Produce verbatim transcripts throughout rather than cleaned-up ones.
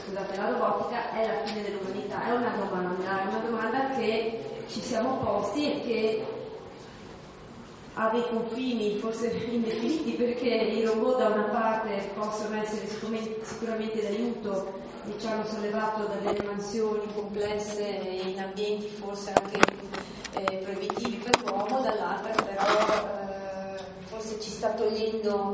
scusate, la robotica è la fine dell'umanità? È una domanda, è una domanda che ci siamo posti e che ha dei confini forse indefiniti, perché i robot da una parte possono essere sicuramente d'aiuto e ci hanno sollevato da delle mansioni complesse in ambienti forse anche eh, proibitivi per l'uomo, dall'altra però eh, forse ci sta togliendo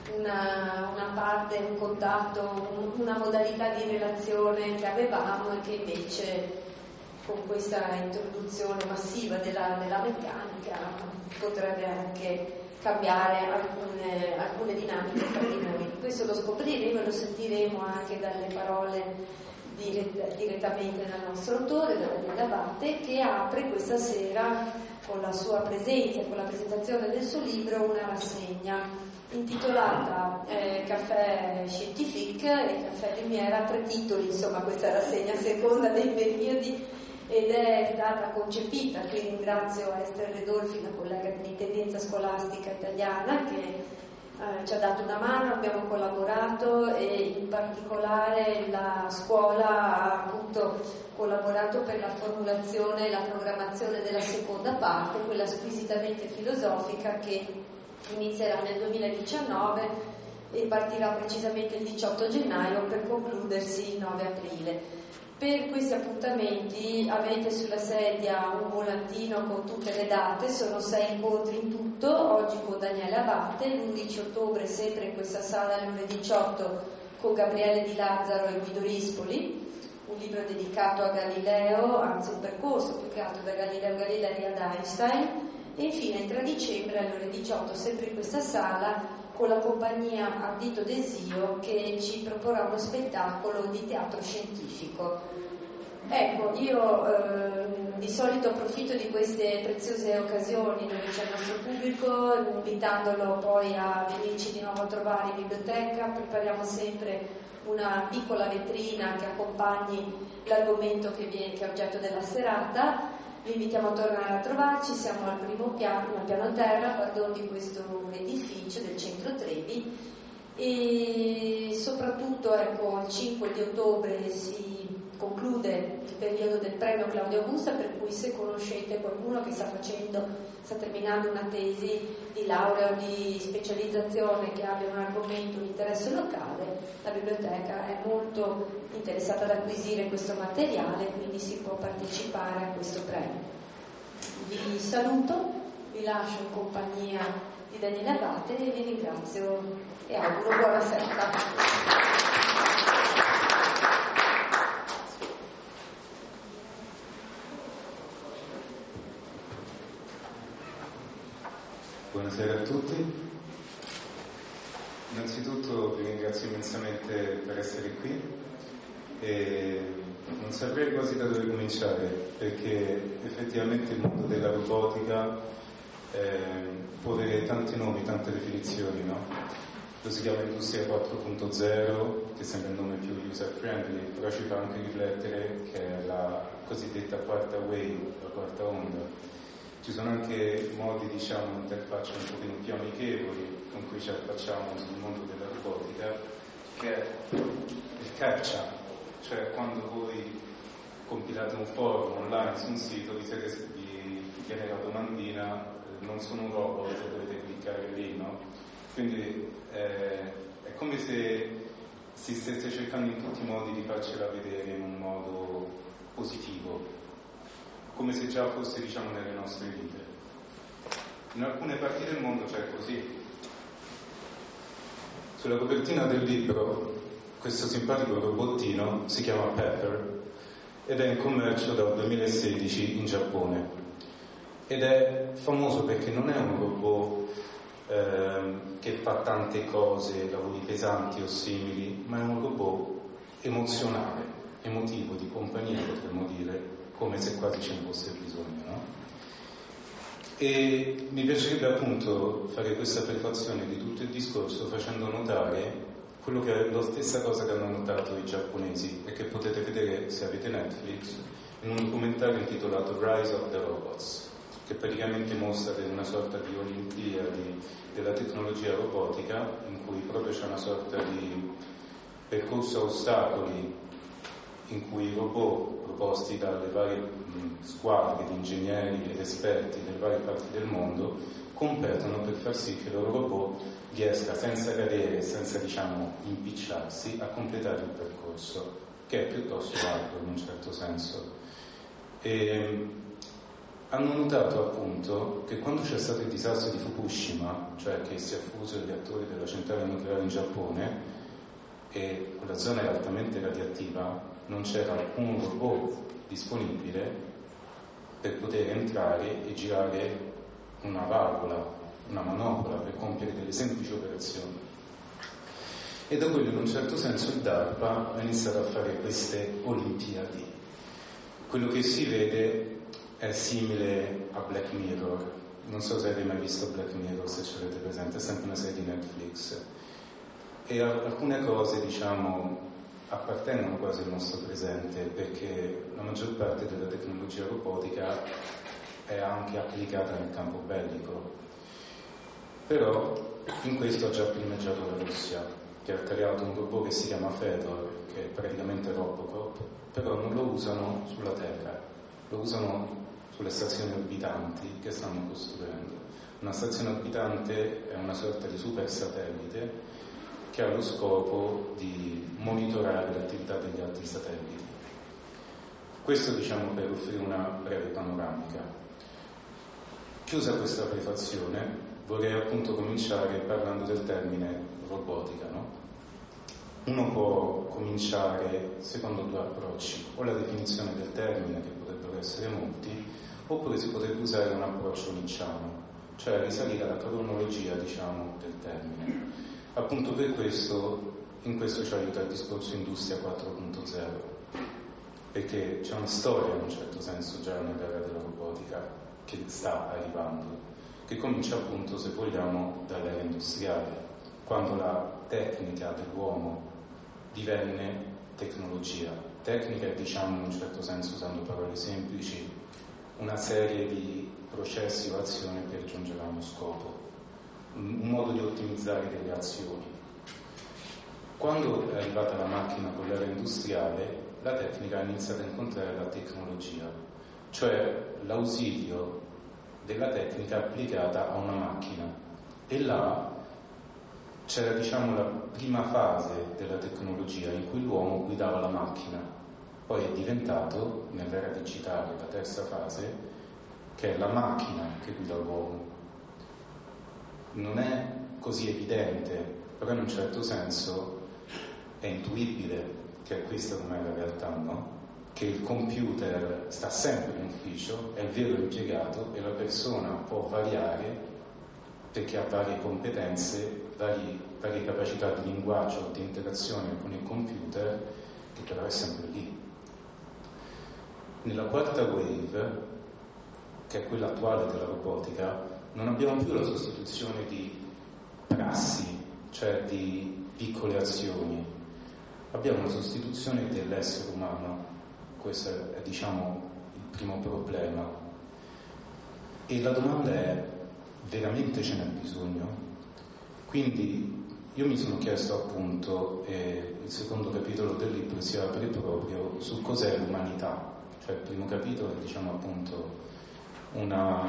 una, una parte, un contatto, un, una modalità di relazione che avevamo e che invece con questa introduzione massiva della, della meccanica potrebbe anche cambiare alcune, alcune dinamiche tra di noi. Questo lo scopriremo e lo sentiremo anche dalle parole dirett- direttamente dal nostro autore, da Daniele Abate, che apre questa sera con la sua presenza e con la presentazione del suo libro una rassegna intitolata eh, Caffè Scientifique e Caffè Lumière, a tre titoli insomma questa rassegna a seconda dei periodi, ed è stata concepita, qui ringrazio Esther Redolfi, una collega di tendenza scolastica italiana che eh, ci ha dato una mano, abbiamo collaborato e in particolare la scuola ha appunto collaborato per la formulazione e la programmazione della seconda parte, quella squisitamente filosofica che inizierà nel duemiladiciannove e partirà precisamente il diciotto gennaio per concludersi il nove aprile. Per questi appuntamenti avete sulla sedia un volantino con tutte le date, sono sei incontri in tutto, oggi con Daniele Abate, l'undici ottobre sempre in questa sala alle ore diciotto con Gabriele Di Lazzaro e Guido Rispoli, un libro dedicato a Galileo, anzi un percorso più che altro da Galileo Galilei ad Einstein, e infine il tre dicembre alle ore diciotto sempre in questa sala con la compagnia Ardito Desio che ci proporrà uno spettacolo di teatro scientifico. Ecco, io eh, di solito approfitto di queste preziose occasioni dove c'è il nostro pubblico, invitandolo poi a venirci di nuovo a trovare in biblioteca. Prepariamo sempre una piccola vetrina che accompagni l'argomento che, viene, che è oggetto della serata. Vi invitiamo a tornare a trovarci, siamo al primo piano, al piano terra, pardon, di questo edificio del centro Trevi, e soprattutto ecco, il cinque di ottobre si conclude il periodo del premio Claudio Augusta, per cui se conoscete qualcuno che sta facendo, sta terminando una tesi di laurea o di specializzazione che abbia un argomento, un interesse locale, la biblioteca è molto interessata ad acquisire questo materiale, quindi si può partecipare a questo premio. Vi saluto, vi lascio in compagnia di Daniele Abate e vi ringrazio e auguro buona serata. Buonasera a tutti. Innanzitutto vi ringrazio immensamente per essere qui e non saprei quasi da dove cominciare, perché effettivamente il mondo della robotica eh, può avere tanti nomi, tante definizioni, no? Lo si chiama Industria quattro punto zero, che sembra il nome più user friendly, però ci fa anche riflettere che è la cosiddetta quarta wave, la quarta onda. Ci sono anche modi, diciamo, interfacce un pochino più amichevoli con cui ci affacciamo sul mondo della robotica, che è il CAPTCHA, cioè quando voi compilate un forum online su un sito, vi, siete, vi viene la domandina, non sono un robot, dovete cliccare lì, no? Quindi eh, è come se si stesse cercando in tutti i modi di farcela vedere in un modo positivo, come se già fosse, diciamo, nelle nostre vite. In alcune parti del mondo c'è così. Sulla copertina del libro questo simpatico robottino si chiama Pepper ed è in commercio dal duemilasedici in Giappone ed è famoso perché non è un robot ehm, che fa tante cose, lavori pesanti o simili, ma è un robot emozionale, emotivo, di compagnia, potremmo dire, come se quasi ce ne fosse bisogno, no? E mi piacerebbe appunto fare questa prefazione di tutto il discorso facendo notare quello che è la stessa cosa che hanno notato i giapponesi e che potete vedere, se avete Netflix, in un documentario intitolato Rise of the Robots, che praticamente mostra una sorta di olimpiadi della tecnologia robotica, in cui proprio c'è una sorta di percorso a ostacoli in cui i robot proposti dalle varie mh, squadre di ingegneri ed esperti delle varie parti del mondo competono per far sì che il loro robot riesca senza cadere, senza diciamo impicciarsi, a completare il percorso, che è piuttosto arduo in un certo senso. E hanno notato appunto che quando c'è stato il disastro di Fukushima, cioè che si è fuso il reattore della centrale nucleare in Giappone, e quella zona era altamente radioattiva, non c'era alcun robot disponibile per poter entrare e girare una valvola, una manopola per compiere delle semplici operazioni. E da quello in un certo senso il DARPA ha iniziato a fare queste Olimpiadi. Quello che si vede è simile a Black Mirror. Non so se avete mai visto Black Mirror, se ce l'avete presente, è sempre una serie di Netflix. E alcune cose, diciamo, appartengono quasi al nostro presente, perché la maggior parte della tecnologia robotica è anche applicata nel campo bellico. Però in questo ha già primeggiato la Russia, che ha creato un robot che si chiama Fedor, che è praticamente Robocop, però non lo usano sulla Terra, lo usano sulle stazioni orbitanti che stanno costruendo. Una stazione orbitante è una sorta di super satellite che ha lo scopo di monitorare l'attività degli altri satelliti. Questo diciamo per offrire una breve panoramica. Chiusa questa prefazione, vorrei appunto cominciare parlando del termine robotica, no? Uno può cominciare secondo due approcci, o la definizione del termine, che potrebbero essere molti, oppure si potrebbe usare un approccio nicciano, cioè risalire alla cronologia, diciamo, del termine. Appunto per questo, in questo ci aiuta il discorso Industria quattro punto zero, perché c'è una storia in un certo senso già nell'era della robotica che sta arrivando, che comincia appunto, se vogliamo, dall'era industriale, quando la tecnica dell'uomo divenne tecnologia. Tecnica è, diciamo, in un certo senso, usando parole semplici, una serie di processi o azioni per giungere a uno scopo, un modo di ottimizzare delle azioni. Quando è arrivata la macchina con l'era industriale, la tecnica ha iniziato a incontrare la tecnologia, cioè l'ausilio della tecnica applicata a una macchina. E là c'era, diciamo, la prima fase della tecnologia in cui l'uomo guidava la macchina. Poi è diventato, nell'era digitale, la terza fase, che è la macchina che guida l'uomo. Non è così evidente, però in un certo senso è intuibile che questa non è la realtà, no? Che il computer sta sempre in ufficio, è il vero impiegato e la persona può variare perché ha varie competenze, varie, varie capacità di linguaggio, di interazione con il computer, che però è sempre lì. Nella quarta wave, che è quella attuale della robotica, non abbiamo più la sostituzione di prassi, cioè di piccole azioni. Abbiamo la sostituzione dell'essere umano. Questo è, diciamo, il primo problema. E la domanda è: veramente ce n'è bisogno? Quindi io mi sono chiesto appunto, e il secondo capitolo del libro si apre proprio su cos'è l'umanità. Cioè il primo capitolo è, diciamo, appunto una,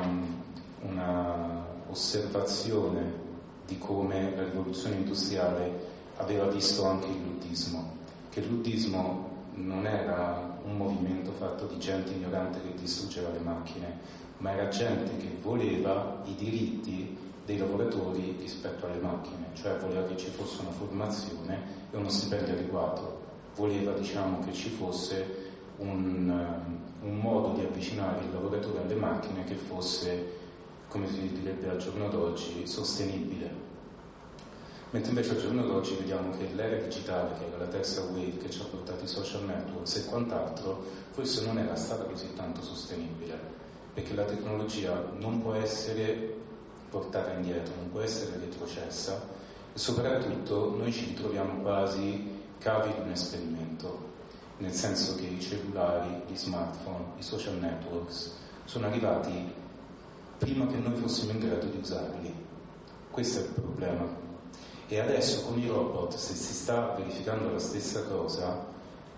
una osservazione di come la rivoluzione industriale aveva visto anche il luddismo, che il luddismo non era un movimento fatto di gente ignorante che distruggeva le macchine, ma era gente che voleva i diritti dei lavoratori rispetto alle macchine, cioè voleva che ci fosse una formazione e uno stipendio adeguato, voleva, diciamo, che ci fosse un, un modo di avvicinare il lavoratore alle macchine che fosse, come si direbbe al giorno d'oggi, sostenibile. Mentre invece al giorno d'oggi vediamo che l'era digitale, che era la terza wave che ci ha portato i social networks e quant'altro, forse non era stata così tanto sostenibile, perché la tecnologia non può essere portata indietro, non può essere retrocessa, e soprattutto noi ci ritroviamo quasi cavi di un esperimento, nel senso che i cellulari, gli smartphone, i social networks sono arrivati prima che noi fossimo in grado di usarli. Questo è il problema. E adesso con i robot, se si sta verificando la stessa cosa,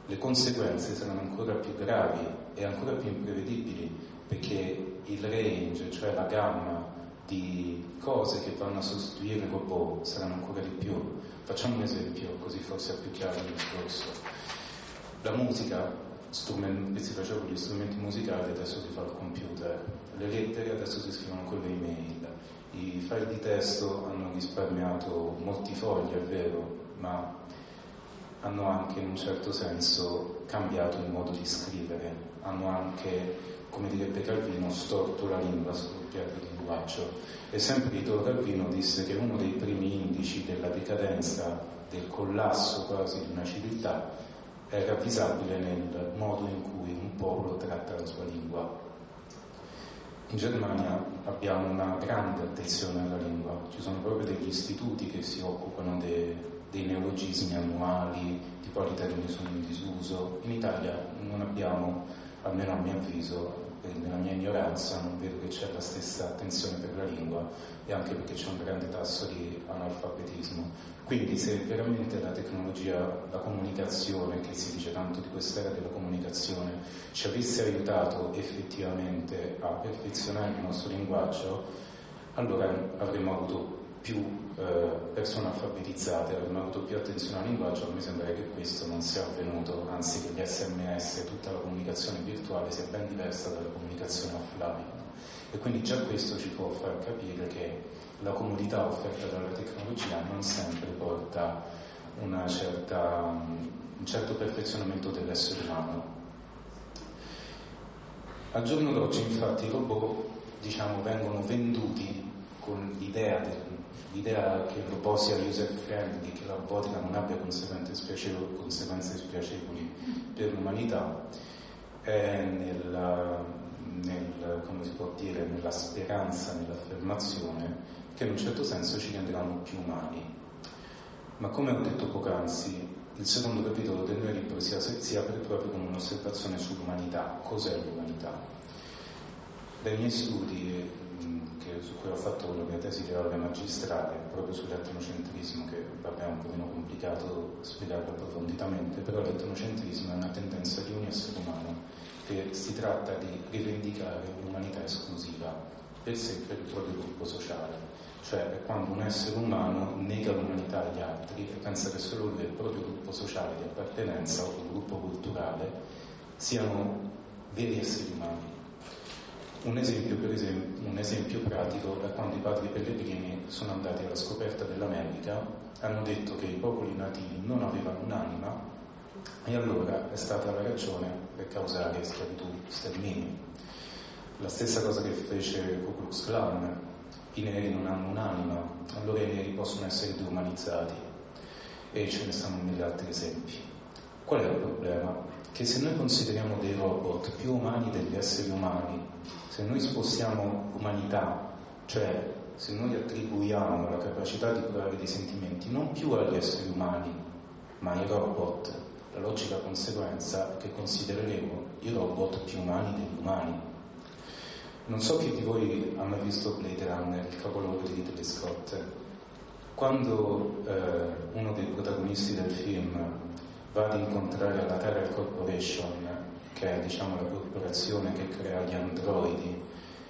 le conseguenze saranno ancora più gravi e ancora più imprevedibili, perché il range, cioè la gamma di cose che vanno a sostituire il robot, saranno ancora di più. Facciamo un esempio, così forse è più chiaro il discorso. La musica, strumenti, si faceva con gli strumenti musicali, adesso si fa al computer. Le lettere adesso si scrivono con le email. I file di testo hanno risparmiato molti fogli, è vero, ma hanno anche in un certo senso cambiato il modo di scrivere, hanno anche, come direbbe Calvino, storto la lingua sul piano di linguaggio. E sempre Italo Calvino disse che uno dei primi indici della decadenza, del collasso quasi di una civiltà, era visibile nel modo in cui un popolo tratta la sua lingua. In Germania abbiamo una grande attenzione alla lingua, ci sono proprio degli istituti che si occupano de, dei neologismi annuali, di quali termini sono in disuso. In Italia non abbiamo, almeno a mio avviso, nella mia ignoranza, non vedo che c'è la stessa attenzione per la lingua, e anche perché c'è un grande tasso di analfabetismo. Quindi se veramente la tecnologia, la comunicazione, che si dice tanto di quest'era della comunicazione, ci avesse aiutato effettivamente a perfezionare il nostro linguaggio, allora avremmo avuto più eh, persone alfabetizzate, avremmo avuto più attenzione al linguaggio. A me sembra che questo non sia avvenuto, anzi che gli sms, tutta la comunicazione virtuale sia ben diversa dalla comunicazione offline. E quindi già questo ci può far capire che la comodità offerta dalla tecnologia non sempre porta una certa, un certo perfezionamento dell'essere umano. Al giorno d'oggi infatti i robot, diciamo, vengono venduti con l'idea, del, l'idea che il robot sia user friendly, che la robotica non abbia conseguenze spiacevoli, conseguenze spiacevoli per l'umanità, è nel, nel, come si può dire, nella speranza, nell'affermazione che in un certo senso ci renderanno più umani. Ma come ho detto poc'anzi, il secondo capitolo del mio libro si, si apre proprio con un'osservazione sull'umanità. Cos'è l'umanità? Dai miei studi, che, su cui ho fatto la mia tesi di laurea magistrale, proprio sull'etnocentrismo, che vabbè, è un pochino complicato spiegarlo approfonditamente, però l'etnocentrismo è una tendenza di ogni essere umano che si tratta di rivendicare un'umanità esclusiva per sé e per il proprio gruppo sociale. Cioè è quando un essere umano nega l'umanità agli altri e pensa che solo lui e il proprio gruppo sociale di appartenenza o il gruppo culturale siano veri esseri umani. Un esempio, per esempio, un esempio pratico è quando i padri pellegrini sono andati alla scoperta dell'America, hanno detto che i popoli nativi non avevano un'anima e allora è stata la ragione per causare schiavitù, sterminio. La stessa cosa che fece Ku Klux Klan. I neri non hanno un'anima, allora i neri possono essere deumanizzati, e ce ne stanno mille altri esempi. Qual è il problema? Che se noi consideriamo dei robot più umani degli esseri umani, se noi spostiamo l'umanità, cioè se noi attribuiamo la capacità di provare dei sentimenti non più agli esseri umani ma ai robot, la logica conseguenza è che considereremo i robot più umani degli umani. Non so chi di voi ha mai visto Blade Runner, il capolavoro di Ridley Scott. Quando eh, uno dei protagonisti del film va ad incontrare la Tyrell Corporation, che è, diciamo, la corporazione che crea gli androidi,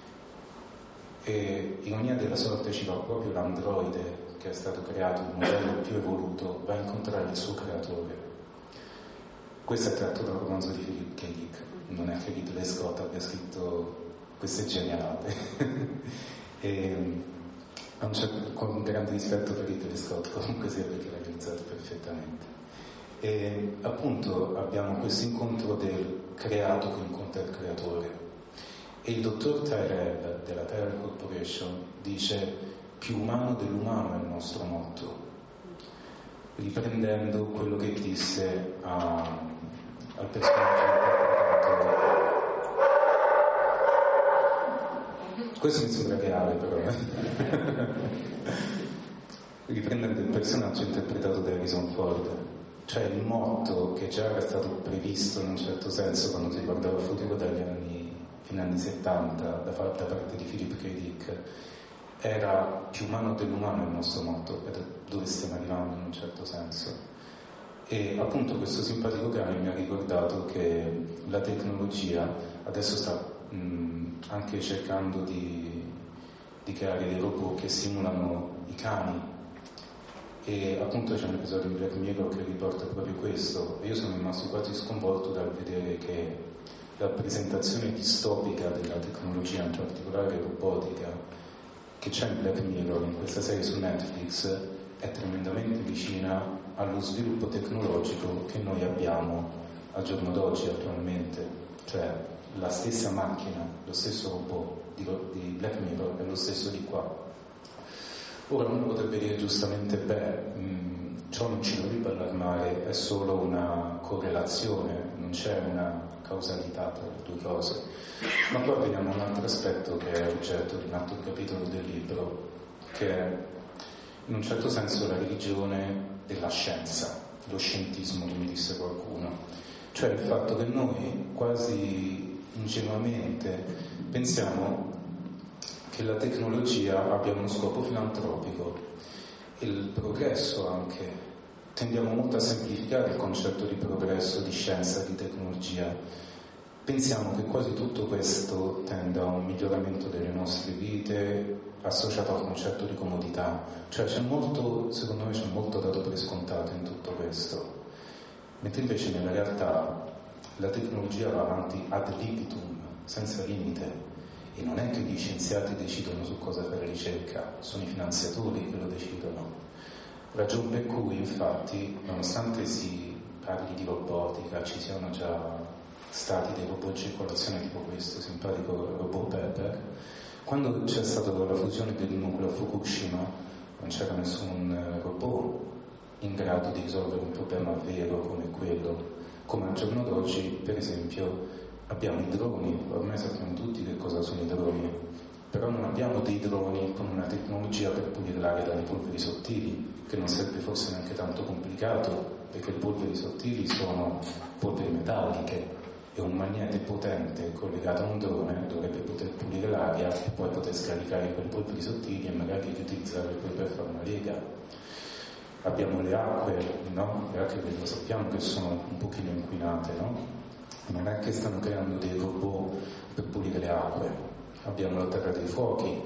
e ironia della sorte ci va proprio l'androide che è stato creato, il modello più evoluto, va a incontrare il suo creatore. Questo è tratto da un romanzo di Philip K. Dick, non è che Ridley Scott abbia scritto queste genialate. E, un certo, con un grande rispetto per Ridley Scott, comunque sia, perché l'ha realizzato perfettamente. E appunto abbiamo questo incontro del creato che incontra il creatore, e il dottor Tyrell della Tyrell Corporation dice: più umano dell'umano è il nostro motto, riprendendo quello che disse a, al personaggio interpretato. Questo mi sembra reale, però eh? riprendendo il personaggio interpretato da Harrison Ford, cioè il motto che già era stato previsto in un certo senso quando si guardava il futuro dagli anni, fino agli anni settanta, da, da parte di Philip K. Dick, era più umano dell'umano il nostro motto, ed è dove stiamo arrivando in un certo senso. E appunto questo simpatico cane mi ha ricordato che la tecnologia adesso sta mh, anche cercando di, di creare dei robot che simulano i cani, e appunto c'è un episodio in Black Mirror che riporta proprio questo, e io sono rimasto quasi sconvolto dal vedere che la rappresentazione distopica della tecnologia, in particolare robotica, che c'è in Black Mirror, in questa serie su Netflix, è tremendamente vicina allo sviluppo tecnologico che noi abbiamo al giorno d'oggi attualmente. Cioè la stessa macchina, lo stesso robot di, di Black Mirror è lo stesso di qua. Ora uno potrebbe dire giustamente, beh, mh, ciò non ci dovrebbe allarmare, è solo una correlazione, non c'è una causalità tra le due cose. Ma qua vediamo un altro aspetto che è oggetto di un altro capitolo del libro, che è in un certo senso la religione della scienza, lo scientismo, come disse qualcuno. Cioè il fatto che noi quasi ingenuamente pensiamo che la tecnologia abbia uno scopo filantropico, il progresso anche. Tendiamo molto a semplificare il concetto di progresso, di scienza, di tecnologia. Pensiamo che quasi tutto questo tenda a un miglioramento delle nostre vite, associato al concetto di comodità. Cioè c'è molto, secondo me c'è molto dato per scontato in tutto questo. Mentre invece nella realtà la tecnologia va avanti ad libitum, senza limite. E non è che gli scienziati decidono su cosa fare ricerca, sono i finanziatori che lo decidono. Ragion per cui, infatti, nonostante si parli di robotica, ci siano già stati dei robot in circolazione tipo questo simpatico robot Pepper, quando c'è stata la fusione del nucleo a Fukushima non c'era nessun robot in grado di risolvere un problema vero come quello. Come al giorno d'oggi, per esempio, abbiamo i droni, ormai sappiamo tutti che cosa sono i droni, però non abbiamo dei droni con una tecnologia per pulire l'aria dalle polveri sottili, che non sarebbe forse neanche tanto complicato, perché le polveri sottili sono polveri metalliche e un magnete potente collegato a un drone dovrebbe poter pulire l'aria e poi poter scaricare quelle polveri sottili e magari riutilizzarle poi per fare una lega. Abbiamo le acque, no? Le acque che lo sappiamo che sono un pochino inquinate, no? Non è che stanno creando dei robot per pulire le acque. Abbiamo la terra dei fuochi,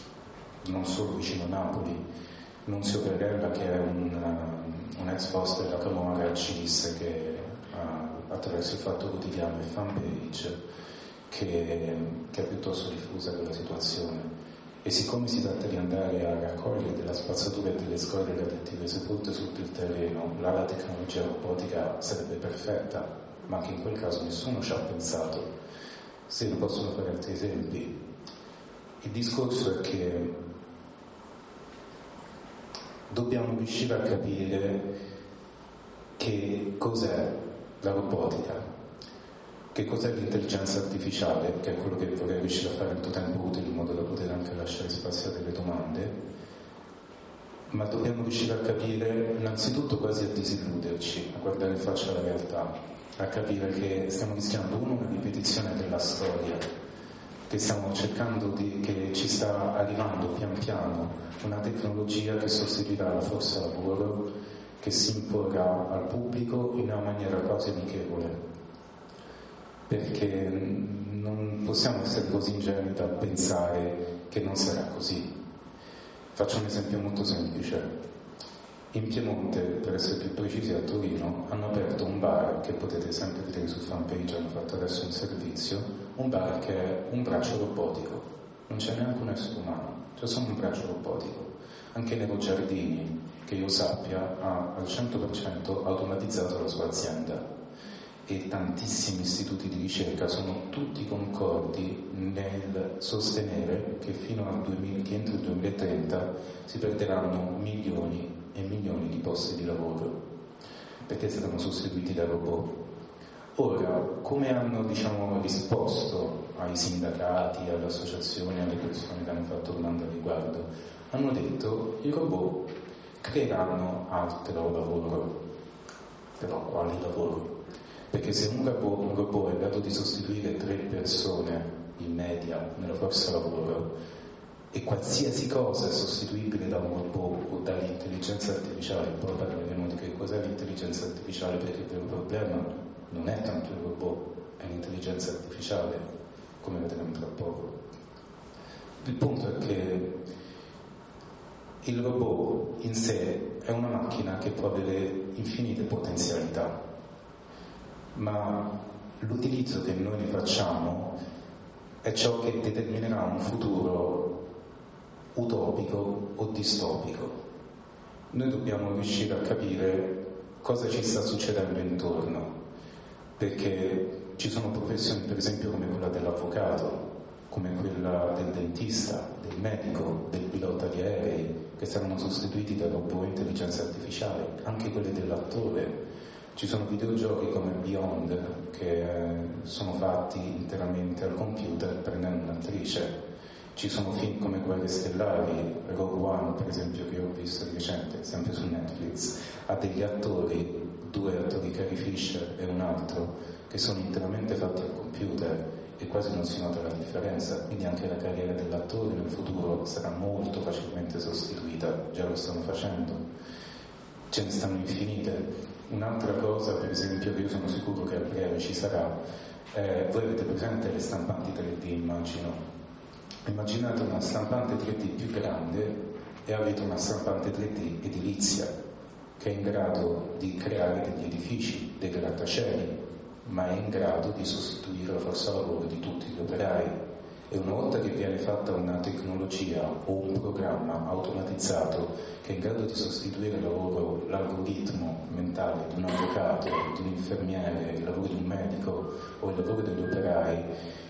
non solo vicino a Napoli. Nunzio Perella, che è un, un ex boss della Camorra, ci disse che uh, attraverso il Fatto Quotidiano e fanpage che, che è piuttosto diffusa quella situazione. E siccome si tratta di andare a raccogliere della spazzatura e delle scorie radioattive sepolte sotto il terreno, là la tecnologia robotica sarebbe perfetta, ma anche in quel caso nessuno ci ha pensato. Se ne possono fare altri esempi. Il discorso è che dobbiamo riuscire a capire che cos'è la robotica, che cos'è l'intelligenza artificiale, che è quello che vorrei riuscire a fare in tuo tempo utile in modo da poter anche lasciare spazio a delle domande, ma dobbiamo riuscire a capire innanzitutto quasi a disilluderci, a guardare in faccia la realtà, a capire che stiamo rischiando uno una ripetizione della storia, che stiamo cercando di, che ci sta arrivando pian piano una tecnologia che sostituirà la forza lavoro, che si imporrà al pubblico in una maniera quasi amichevole, perché non possiamo essere così ingenui da pensare che non sarà così. Faccio un esempio molto semplice. In Piemonte, per essere più precisi a Torino, hanno aperto un bar che potete sempre vedere su fanpage, hanno fatto adesso un servizio, un bar che è un braccio robotico, non c'è neanche un essere umano, c'è solo un braccio robotico. Anche Nero Giardini, che io sappia, ha al cento per cento automatizzato la sua azienda e tantissimi istituti di ricerca sono tutti concordi nel sostenere che fino al duemila, che entro il duemilatrenta si perderanno milioni e milioni di posti di lavoro perché saranno sostituiti da robot. Ora, come hanno diciamo risposto ai sindacati, alle associazioni, alle persone che hanno fatto domande al riguardo? Hanno detto i robot creeranno altro lavoro. Però quale lavoro? Perché se un robot, un robot è in grado di sostituire tre persone in media nella forza lavoro, e qualsiasi cosa è sostituibile da un robot o dall'intelligenza artificiale. Poi parleremo di che cos'è l'intelligenza artificiale, perché il vero problema non è tanto il robot, è l'intelligenza artificiale, come vedremo tra poco. Il punto è che il robot in sé è una macchina che può avere infinite potenzialità, ma l'utilizzo che noi ne facciamo è ciò che determinerà un futuro utopico o distopico. Noi dobbiamo riuscire a capire cosa ci sta succedendo intorno, perché ci sono professioni, per esempio, come quella dell'avvocato, come quella del dentista, del medico, del pilota di aerei, che saranno sostituiti da robot e intelligenza artificiale, anche quelle dell'attore. Ci sono videogiochi come Beyond che sono fatti interamente al computer prendendo un'attrice. Ci sono film come Guerre Stellari, Rogue One per esempio, che ho visto di recente, sempre su Netflix, ha degli attori, due attori, Carrie Fisher e un altro, che sono interamente fatti al computer e quasi non si nota la differenza, quindi anche la carriera dell'attore nel futuro sarà molto facilmente sostituita, già lo stanno facendo, ce ne stanno infinite. Un'altra cosa, per esempio, che io sono sicuro che a breve ci sarà, eh, voi avete presente le stampanti tre D, immagino. Immaginate una stampante tre D più grande e avete una stampante tre D edilizia che è in grado di creare degli edifici, dei grattacieli, ma è in grado di sostituire la forza lavoro di tutti gli operai. E una volta che viene fatta una tecnologia o un programma automatizzato che è in grado di sostituire il lavoro, l'algoritmo mentale di un avvocato, di un infermiere, il lavoro di un medico o il lavoro degli operai,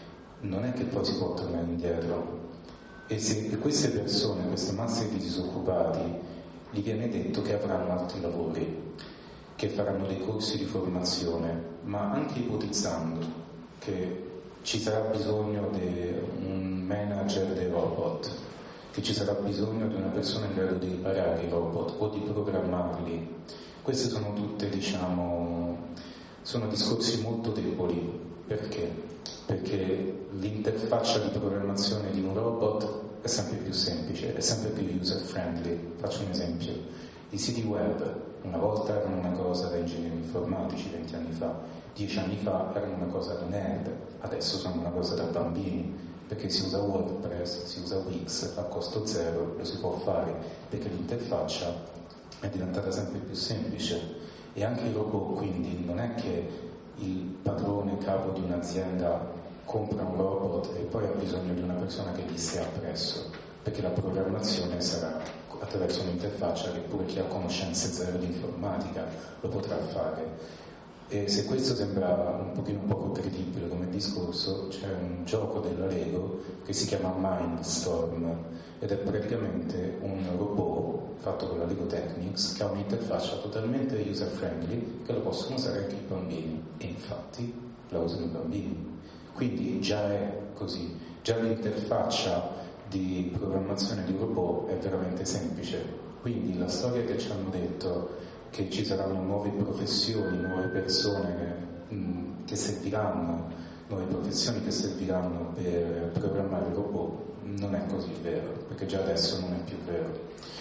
non è che poi si può tornare indietro. E se queste persone, queste masse di disoccupati, gli viene detto che avranno altri lavori, che faranno dei corsi di formazione, ma anche ipotizzando che ci sarà bisogno di un manager dei robot, che ci sarà bisogno di una persona in grado di riparare i robot o di programmarli. Queste sono tutte, diciamo, sono discorsi molto deboli. Perché? Perché l'interfaccia di programmazione di un robot è sempre più semplice, è sempre più user friendly. Faccio un esempio: i siti web una volta erano una cosa da ingegneri informatici venti anni fa, dieci anni fa erano una cosa da nerd, adesso sono una cosa da bambini, perché si usa WordPress, si usa Wix a costo zero, lo si può fare perché l'interfaccia è diventata sempre più semplice. E anche i robot, quindi, non è che il padrone capo di un'azienda compra un robot e poi ha bisogno di una persona che gli stia appresso, perché la programmazione sarà attraverso un'interfaccia che pure chi ha conoscenze zero di informatica lo potrà fare. E se questo sembra un pochino poco credibile come discorso, c'è un gioco della Lego che si chiama Mindstorm ed è praticamente un robot fatto con la Lego Technics che ha un'interfaccia totalmente user friendly che lo possono usare anche i bambini, e infatti la usano i bambini. Quindi già è così, già l'interfaccia di programmazione di un robot è veramente semplice. Quindi la storia che ci hanno detto che ci saranno nuove professioni, nuove persone mh, che serviranno, nuove professioni che serviranno per programmare il robot, non è così vero, perché già adesso non è più vero.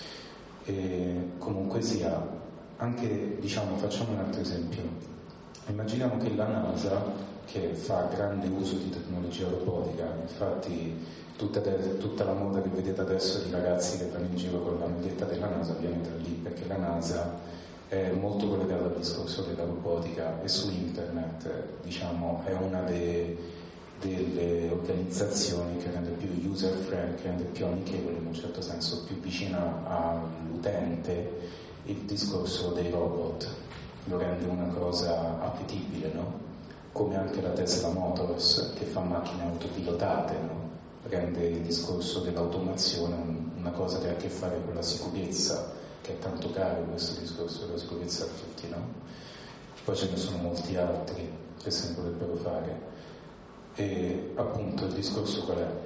E comunque sia, anche, diciamo, facciamo un altro esempio. Immaginiamo che la NASA, che fa grande uso di tecnologia robotica, infatti tutta, de- tutta la moda che vedete adesso di ragazzi che vanno in giro con la maglietta della NASA viene da lì, perché la NASA è molto collegata al discorso della robotica e su internet, diciamo, è una de- delle organizzazioni che rende più user friendly, che rende più amichevole, in un certo senso più vicina all'utente il discorso dei robot, lo rende una cosa appetibile, no? Come anche la Tesla Motors che fa macchine autopilotate, no? Rende il discorso dell'automazione una cosa che ha a che fare con la sicurezza, che è tanto caro questo discorso della sicurezza a tutti, no? Poi ce ne sono molti altri che se ne potrebbero fare. E appunto il discorso qual è?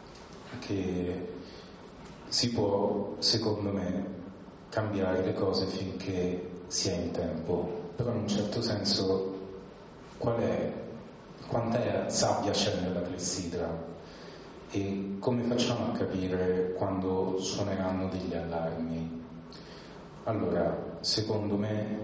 Che si può, secondo me, cambiare le cose finché si è in tempo, però in un certo senso qual è, quanta sabbia c'è nella clessidra? E come facciamo a capire quando suoneranno degli allarmi? Allora, secondo me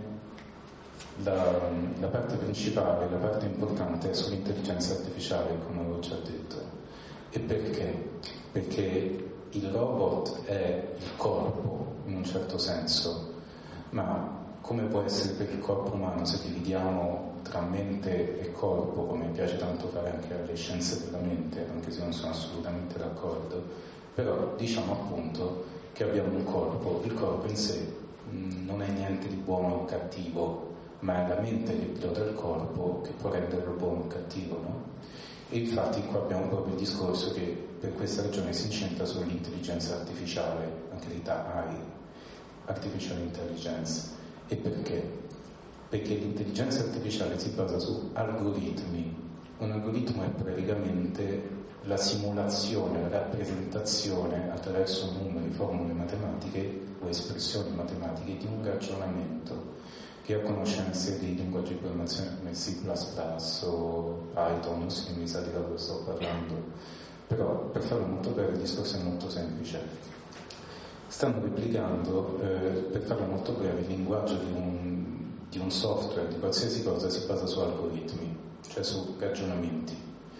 la, la parte principale, la parte importante è sull'intelligenza artificiale, come avevo già detto. E perché? Perché il robot è il corpo, in un certo senso, ma come può essere per il corpo umano se dividiamo tra mente e corpo, come piace tanto fare anche alle scienze della mente, anche se non sono assolutamente d'accordo, però diciamo appunto che abbiamo un corpo, il corpo in sé mh, non è niente di buono o cattivo, ma è la mente che pilota il corpo che può renderlo buono o cattivo, no? E infatti qua abbiamo proprio il discorso che per questa ragione si incentra sull'intelligenza artificiale, anche detta A I, Artificial Intelligence. E perché? Perché l'intelligenza artificiale si basa su algoritmi. Un algoritmo è praticamente la simulazione, la rappresentazione attraverso numeri, formule matematiche o espressioni matematiche di un ragionamento che ha conoscenze di linguaggi di programmazione come C plus plus o Python, non so se mi sa di cosa sto parlando, però per farlo molto breve il discorso è molto semplice. Stanno replicando, eh, per farlo molto breve, il linguaggio di un, di un software, di qualsiasi cosa, si basa su algoritmi, cioè su ragionamenti.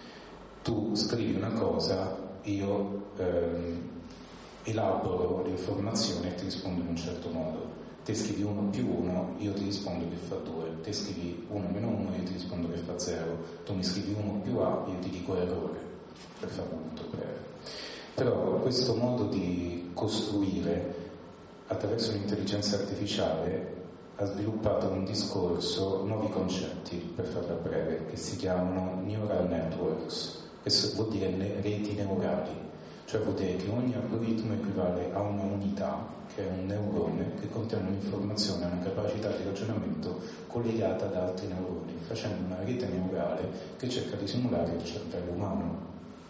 Tu scrivi una cosa, io ehm, elaboro l'informazione e ti rispondo in un certo modo. Te scrivi uno più uno, io ti rispondo che fa due. Te scrivi uno meno uno, io ti rispondo che fa zero. Tu mi scrivi uno più A, io ti dico errore, per farlo molto breve. Però questo modo di costruire attraverso l'intelligenza artificiale ha sviluppato un discorso, nuovi concetti, per farla breve, che si chiamano neural networks, che vuol dire reti neurali, cioè vuol dire che ogni algoritmo equivale a una unità, che è un neurone, che contiene un'informazione, una capacità di ragionamento collegata ad altri neuroni, facendo una rete neurale che cerca di simulare il cervello umano.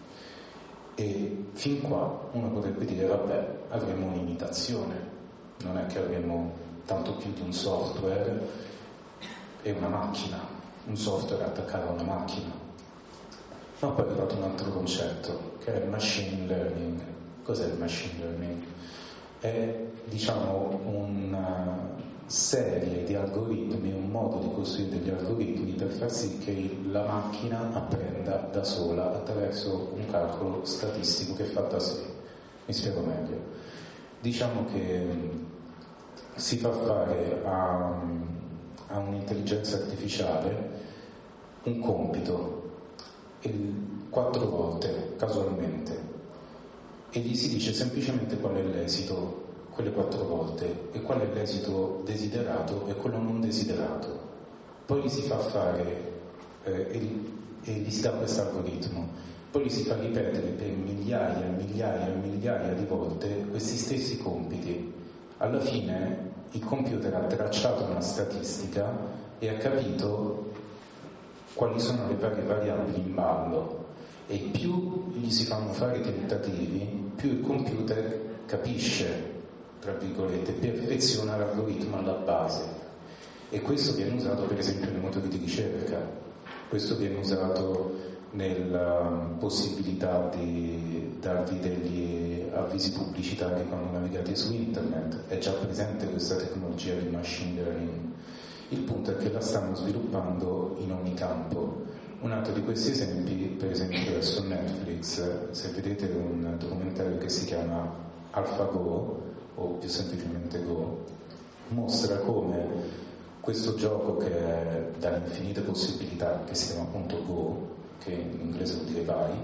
E fin qua uno potrebbe dire vabbè, avremo un'imitazione, non è che avremo tanto più di un software e una macchina, un software attaccato a una macchina. Ma poi è arrivato un altro concetto che è il machine learning. Cos'è il machine learning? È diciamo una serie di algoritmi, un modo di costruire degli algoritmi per far sì che la macchina apprenda da sola attraverso un calcolo statistico che fa da sé. Mi spiego meglio. Diciamo che si fa fare a, a un'intelligenza artificiale un compito il, quattro volte casualmente e gli si dice semplicemente qual è l'esito quelle quattro volte e qual è l'esito desiderato e quello non desiderato. Poi gli si fa fare eh, e, e gli si dà questo algoritmo, poi gli si fa ripetere per migliaia e migliaia e migliaia di volte questi stessi compiti. Alla fine il computer ha tracciato una statistica e ha capito quali sono le varie variabili in ballo e più gli si fanno fare tentativi, più il computer capisce, tra virgolette, perfeziona l'algoritmo alla base. E questo viene usato per esempio nei motori di ricerca, questo viene usato nella possibilità di darvi degli avvisi pubblicitari quando navigate su internet. È già presente questa tecnologia del machine learning. Il punto è che la stanno sviluppando in ogni campo. Un altro di questi esempi, per esempio, è su Netflix. Se vedete un documentario che si chiama AlphaGo, o più semplicemente Go, mostra come questo gioco che è dalle infinite possibilità, che si chiama appunto Go, che in inglese vuol dire vai,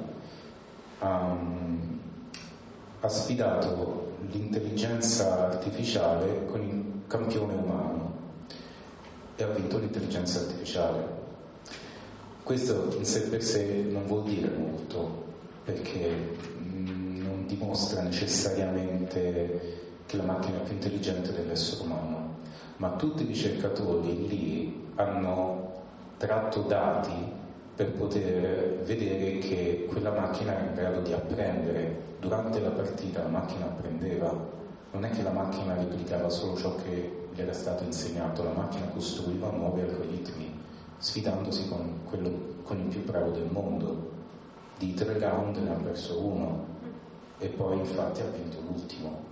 um, ha sfidato l'intelligenza artificiale con il campione umano e ha vinto l'intelligenza artificiale. Questo in sé per sé non vuol dire molto, perché mh, non dimostra necessariamente che la macchina è più intelligente dell'essere umano, ma tutti i ricercatori lì hanno tratto dati per poter vedere che quella macchina era in grado di apprendere. Durante la partita la macchina apprendeva, non è che la macchina replicava solo ciò che gli era stato insegnato, la macchina costruiva nuovi algoritmi, sfidandosi con, quello, con il più bravo del mondo, di tre round ne ha perso uno e poi infatti ha vinto l'ultimo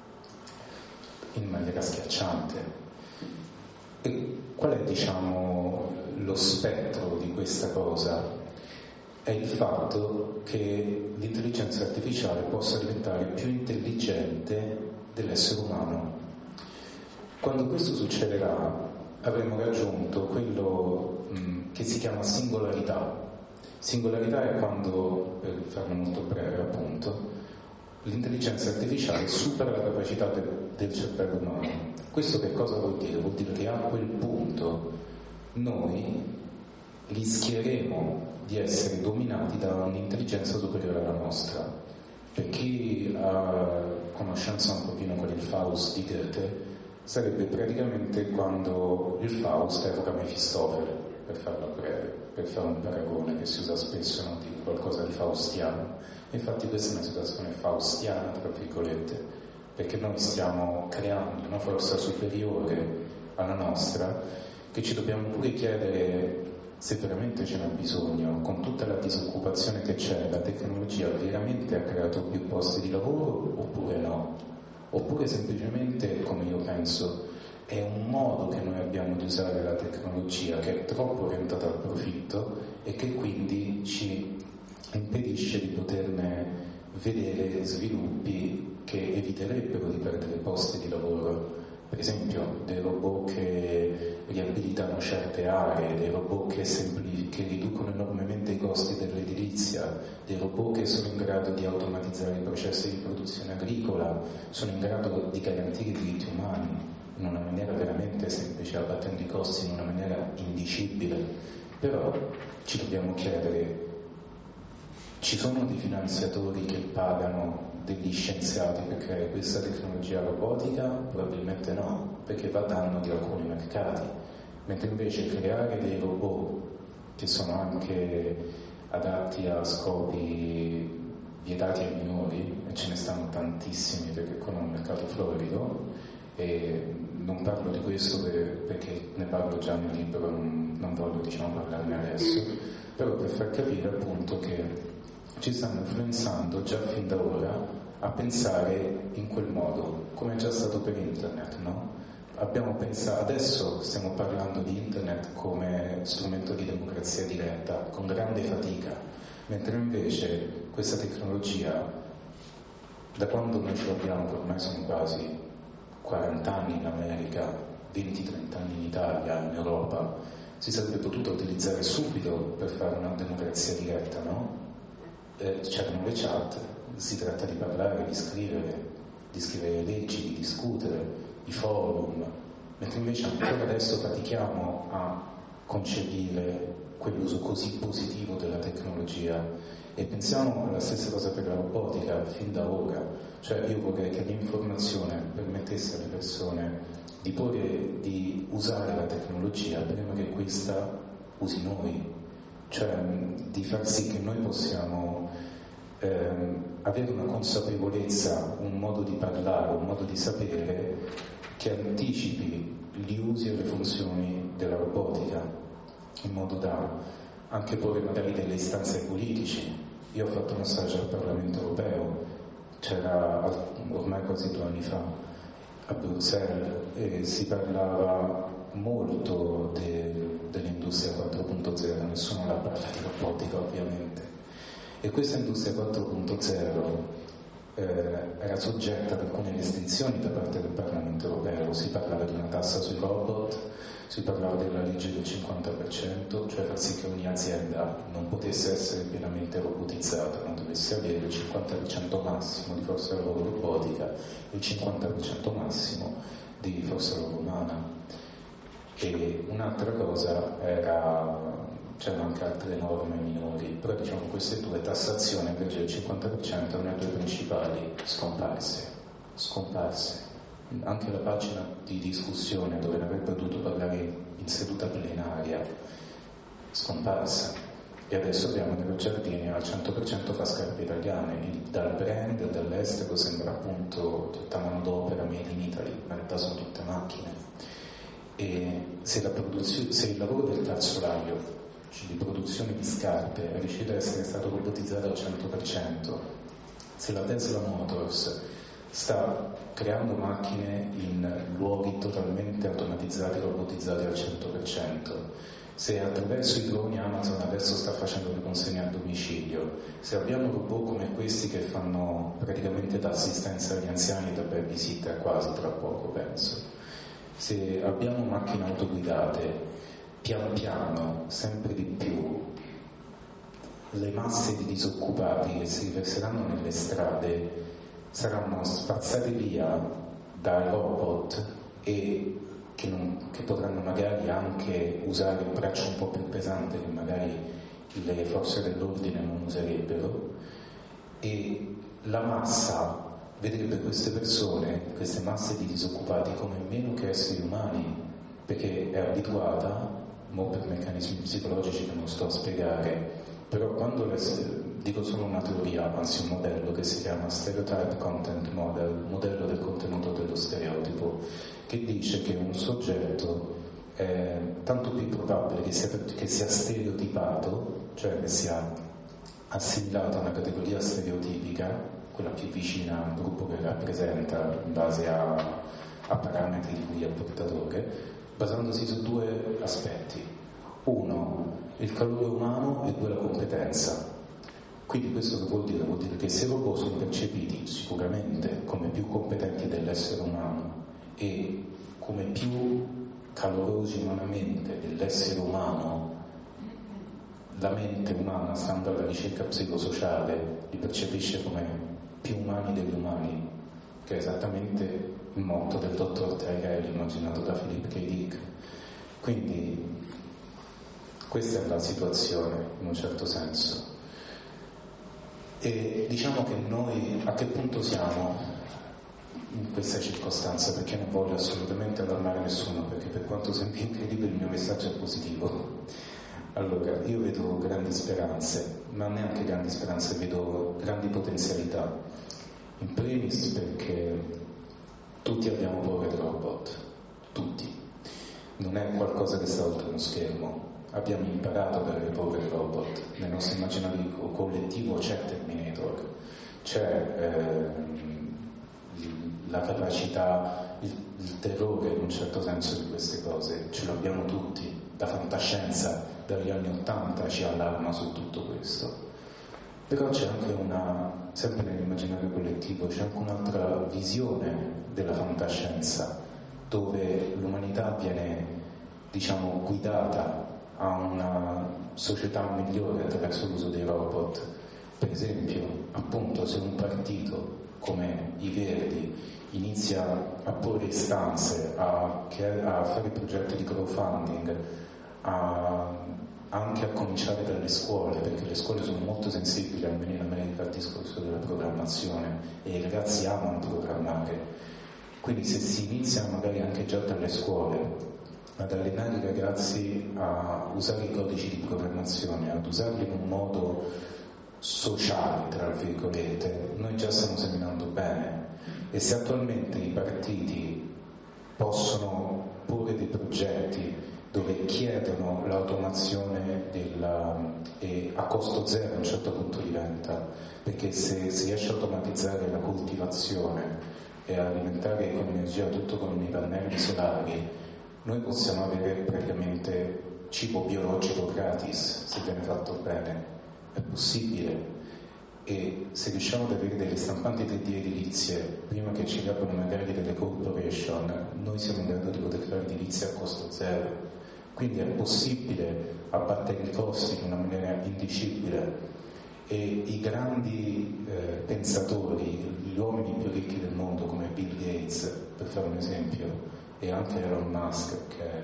in maniera schiacciante. E qual è, diciamo, lo spettro di questa cosa? È il fatto che l'intelligenza artificiale possa diventare più intelligente dell'essere umano. Quando questo succederà avremo raggiunto quello mh, che si chiama singolarità. Singolarità è quando, per farlo molto breve appunto, l'intelligenza artificiale supera la capacità de- del cervello umano. Questo che cosa vuol dire? Vuol dire che a quel punto noi rischieremo di essere dominati da un'intelligenza superiore alla nostra. Per chi ha conoscenza un pochino con il Faust di Goethe, sarebbe praticamente quando il Faust evoca Mefistofele, per farlo breve, per fare un paragone che si usa spesso, no? Di qualcosa di faustiano. Infatti questa è una situazione faustiana, tra virgolette, perché noi stiamo creando una forza superiore alla nostra, che ci dobbiamo pure chiedere se veramente ce n'è bisogno. Con tutta la disoccupazione che c'è, la tecnologia veramente ha creato più posti di lavoro oppure no? Oppure semplicemente, come io penso, è un modo che noi abbiamo di usare la tecnologia che è troppo orientata al profitto e che quindi ci impedisce di poterne vedere sviluppi che eviterebbero di perdere posti di lavoro. Per esempio dei robot che riabilitano certe aree, dei robot che, sempli- che riducono enormemente i costi dell'edilizia, dei robot che sono in grado di automatizzare i processi di produzione agricola, sono in grado di garantire i diritti umani in una maniera veramente semplice, abbattendo i costi in una maniera indicibile. Però ci dobbiamo chiedere: ci sono dei finanziatori che pagano degli scienziati per creare questa tecnologia robotica? Probabilmente no, perché va a danno di alcuni mercati, mentre invece creare dei robot che sono anche adatti a scopi vietati ai minori, e ce ne stanno tantissimi perché con un mercato florido, e non parlo di questo per, perché ne parlo già nel libro, non, non voglio diciamo parlarne adesso, però per far capire appunto che ci stanno influenzando già fin da ora a pensare in quel modo, come è già stato per internet, no? Abbiamo pensato, adesso stiamo parlando di internet come strumento di democrazia diretta, con grande fatica, mentre invece questa tecnologia, da quando noi ce l'abbiamo, che ormai sono quasi quaranta anni in America, venti trenta anni in Italia, in Europa, si sarebbe potuta utilizzare subito per fare una democrazia diretta, no? Eh, c'erano le chat, si tratta di parlare, di scrivere, di scrivere leggi, di discutere, i forum, mentre invece ancora adesso fatichiamo a concepire quell'uso così positivo della tecnologia. E pensiamo alla stessa cosa per la robotica fin da ora, cioè io vorrei che l'informazione permettesse alle persone di poter di usare la tecnologia prima che questa usi noi, cioè di far sì che noi possiamo ehm, avere una consapevolezza, un modo di parlare, un modo di sapere che anticipi gli usi e le funzioni della robotica, in modo da anche porre magari delle istanze ai politici. Io ho fatto uno stage al Parlamento Europeo, c'era ormai quasi due anni fa a Bruxelles, e si parlava molto de, dell'industria quattro punto zero, nessuno l'ha parlato di robotica ovviamente, e questa industria quattro punto zero eh, era soggetta ad alcune restrizioni da parte del Parlamento Europeo. Si parlava di una tassa sui robot, si parlava della legge del cinquanta per cento, cioè far sì che ogni azienda non potesse essere pienamente robotizzata, non dovesse avere il cinquanta per cento massimo di forza lavoro robotica e il cinquanta per cento massimo di forza lavoro umana. E un'altra cosa era, c'erano anche altre norme minori, però diciamo queste due, tassazione invece del cinquanta per cento, erano le due principali scomparse, scomparse. Anche la pagina di discussione dove ne avrebbe dovuto parlare in seduta plenaria, scomparsa. E adesso abbiamo Nero Giardini al cento per cento fa scarpe italiane, il, dal brand, dall'estero sembra appunto tutta manodopera made in Italy, ma in realtà sono tutte macchine. E se, la produzione, se il lavoro del calzolaio cioè di produzione di scarpe, è riuscito ad essere stato robotizzato al cento per cento, se la Tesla Motors sta creando macchine in luoghi totalmente automatizzati e robotizzati al cento per cento, se attraverso i droni Amazon adesso sta facendo le consegne a domicilio, se abbiamo robot come questi che fanno praticamente da assistenza agli anziani, da babysitter quasi tra poco penso, se abbiamo macchine autoguidate, pian piano, sempre di più, le masse di disoccupati che si riverseranno nelle strade saranno spazzate via dai robot e che, non, che potranno magari anche usare un braccio un po' più pesante che magari le forze dell'ordine non userebbero, e la massa vedrebbe queste persone, queste masse di disoccupati come meno che esseri umani, perché è abituata, mo per meccanismi psicologici che non sto a spiegare, però quando le, dico solo una teoria, anzi un modello che si chiama Stereotype Content Model, modello del contenuto dello stereotipo, che dice che un soggetto è tanto più probabile che sia, che sia stereotipato, cioè che sia assimilato a una categoria stereotipica, quella più vicina al gruppo che rappresenta in base a, a parametri di cui è portatore, basandosi su due aspetti. Uno, il calore umano, e due, la competenza. Quindi questo che vuol dire? Vuol dire che se i robot sono percepiti sicuramente come più competenti dell'essere umano e come più calorosi umanamente dell'essere umano, la mente umana, stando alla ricerca psicosociale, li percepisce come più umani degli umani, che è esattamente il motto del dottor Tyrell immaginato da Philip K. Dick. Quindi questa è la situazione in un certo senso, e diciamo che noi a che punto siamo in questa circostanza, perché non voglio assolutamente allarmare nessuno, perché per quanto sembri incredibile il mio messaggio è positivo. Allora, io vedo grandi speranze, ma neanche grandi speranze, vedo grandi potenzialità. In primis perché tutti abbiamo paura di robot, tutti. Non è qualcosa che sta oltre uno schermo. Abbiamo imparato ad avere paura di robot. Nel nostro immaginario collettivo c'è Terminator, c'è eh, la capacità, il, il terrore in un certo senso di queste cose, ce l'abbiamo tutti. La fantascienza dagli anni Ottanta ci allarma su tutto questo. Però c'è anche una, sempre nell'immaginario collettivo, c'è anche un'altra visione della fantascienza, dove l'umanità viene, diciamo, guidata a una società migliore attraverso l'uso dei robot. Per esempio, appunto, se un partito come i Verdi inizia a porre istanze, a, a fare progetti di crowdfunding, a, anche a cominciare dalle scuole, perché le scuole sono molto sensibili, almeno in America, al discorso della programmazione, e i ragazzi amano programmare. Quindi se si inizia magari anche già dalle scuole ad allenare i ragazzi a usare i codici di programmazione, ad usarli in un modo sociale, tra virgolette, noi già stiamo seminando bene. E se attualmente i partiti possono porre dei progetti dove chiedono l'automazione della, e a costo zero a un certo punto diventa, perché se si riesce a automatizzare la coltivazione e a alimentare con energia tutto con i pannelli solari, noi possiamo avere praticamente cibo biologico gratis se viene fatto bene. È possibile. E se riusciamo ad avere delle stampanti tre D edilizie prima che ci abbiano magari delle corporation, noi siamo in grado di poter fare edilizia a costo zero. Quindi è possibile abbattere i costi in una maniera indicibile, e i grandi eh, pensatori, gli uomini più ricchi del mondo come Bill Gates, per fare un esempio, e anche Elon Musk, che è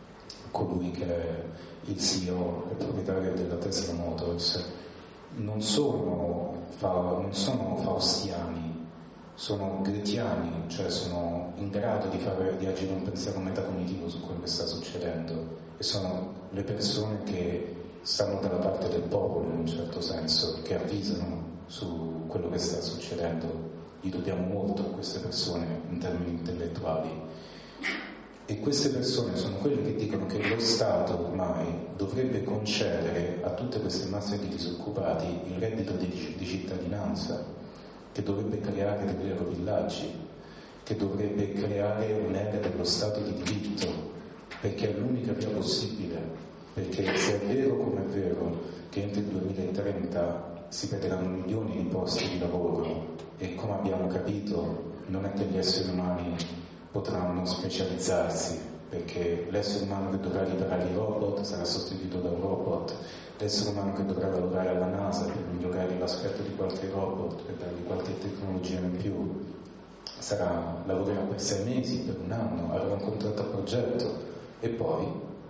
colui che è il C E O e proprietario della Tesla Motors, non sono, fa, non sono faustiani, sono gretiani, cioè sono in grado di, fare, di agire un pensiero metacognitivo su quello che sta succedendo, e sono le persone che stanno dalla parte del popolo in un certo senso, che avvisano su quello che sta succedendo. Gli dobbiamo molto a queste persone in termini intellettuali. E queste persone sono quelle che dicono che lo Stato ormai dovrebbe concedere a tutte queste masse di disoccupati il reddito di, di cittadinanza, che dovrebbe creare dei veri villaggi, che dovrebbe creare un'era dello Stato di diritto, perché è l'unica via possibile, perché se è vero come è vero che entro il duemilatrenta si perderanno milioni di posti di lavoro e come abbiamo capito non è che gli esseri umani potranno specializzarsi, perché l'essere umano che dovrà riparare i robot sarà sostituito da un robot, l'essere umano che dovrà lavorare alla NASA per migliorare l'aspetto di qualche robot, per dargli qualche tecnologia in più, sarà lavorerà per sei mesi, per un anno, avrà un contratto a progetto e poi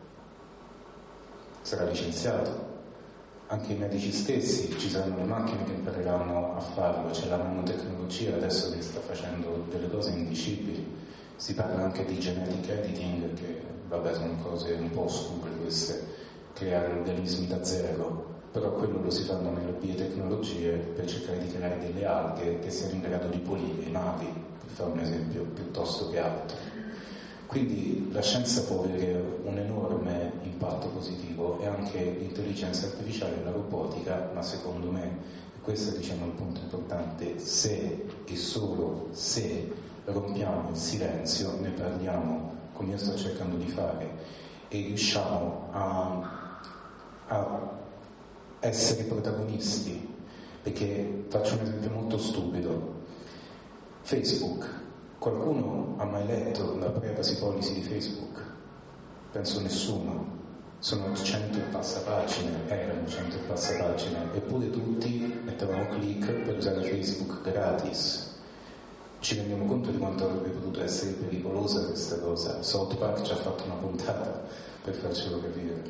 sarà licenziato. Anche i medici stessi, ci saranno le macchine che impareranno a farlo, c'è la nanotecnologia adesso che sta facendo delle cose indicibili. Si parla anche di genetic editing, che vabbè sono cose un po' oscure queste, creare organismi da zero, però quello lo si fanno nelle biotecnologie per cercare di creare delle alghe che siano in grado di pulire i mali, per fare un esempio, piuttosto che altro. Quindi la scienza può avere un enorme impatto positivo e anche l'intelligenza artificiale e la robotica, ma secondo me, e questo è diciamo il punto importante, se e solo se rompiamo il silenzio, ne parliamo come io sto cercando di fare e riusciamo a, a essere protagonisti, perché faccio un esempio molto stupido. Facebook, qualcuno ha mai letto la privacy policy di Facebook? Penso nessuno. Sono cento e passa pagine, erano cento e passa pagine, eppure tutti mettevano click per usare Facebook gratis. Ci rendiamo conto di quanto avrebbe potuto essere pericolosa questa cosa. South Park ci ha fatto una puntata per farcelo capire.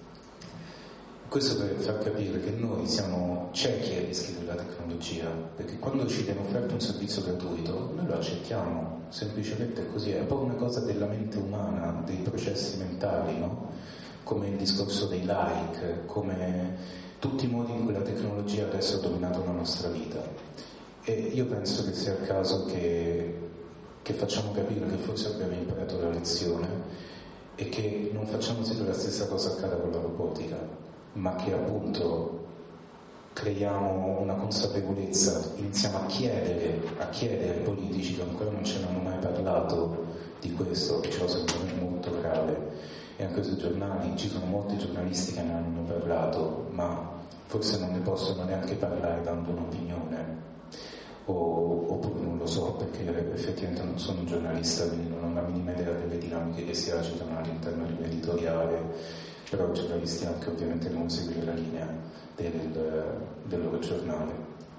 Questo per far capire che noi siamo ciechi ai rischi della tecnologia, perché quando ci viene offerto un servizio gratuito noi lo accettiamo, semplicemente così, è proprio una cosa della mente umana, dei processi mentali, no? Come il discorso dei like, come tutti i modi in cui la tecnologia adesso ha dominato la nostra vita. E io penso che sia il caso che, che facciamo capire che forse abbiamo imparato la lezione e che non facciamo sì che la stessa cosa accada con la robotica, ma che appunto creiamo una consapevolezza, iniziamo a chiedere, a chiedere ai politici che ancora non ce ne hanno mai parlato di questo, che ciò secondo me è molto grave, e anche sui giornali ci sono molti giornalisti che ne hanno parlato, ma forse non ne possono neanche parlare dando un'opinione. O, oppure non lo so, perché effettivamente non sono un giornalista, quindi non ho la minima idea delle dinamiche che si agitano all'interno di un editoriale, però i giornalisti anche ovviamente devono seguire la linea del, del loro giornale.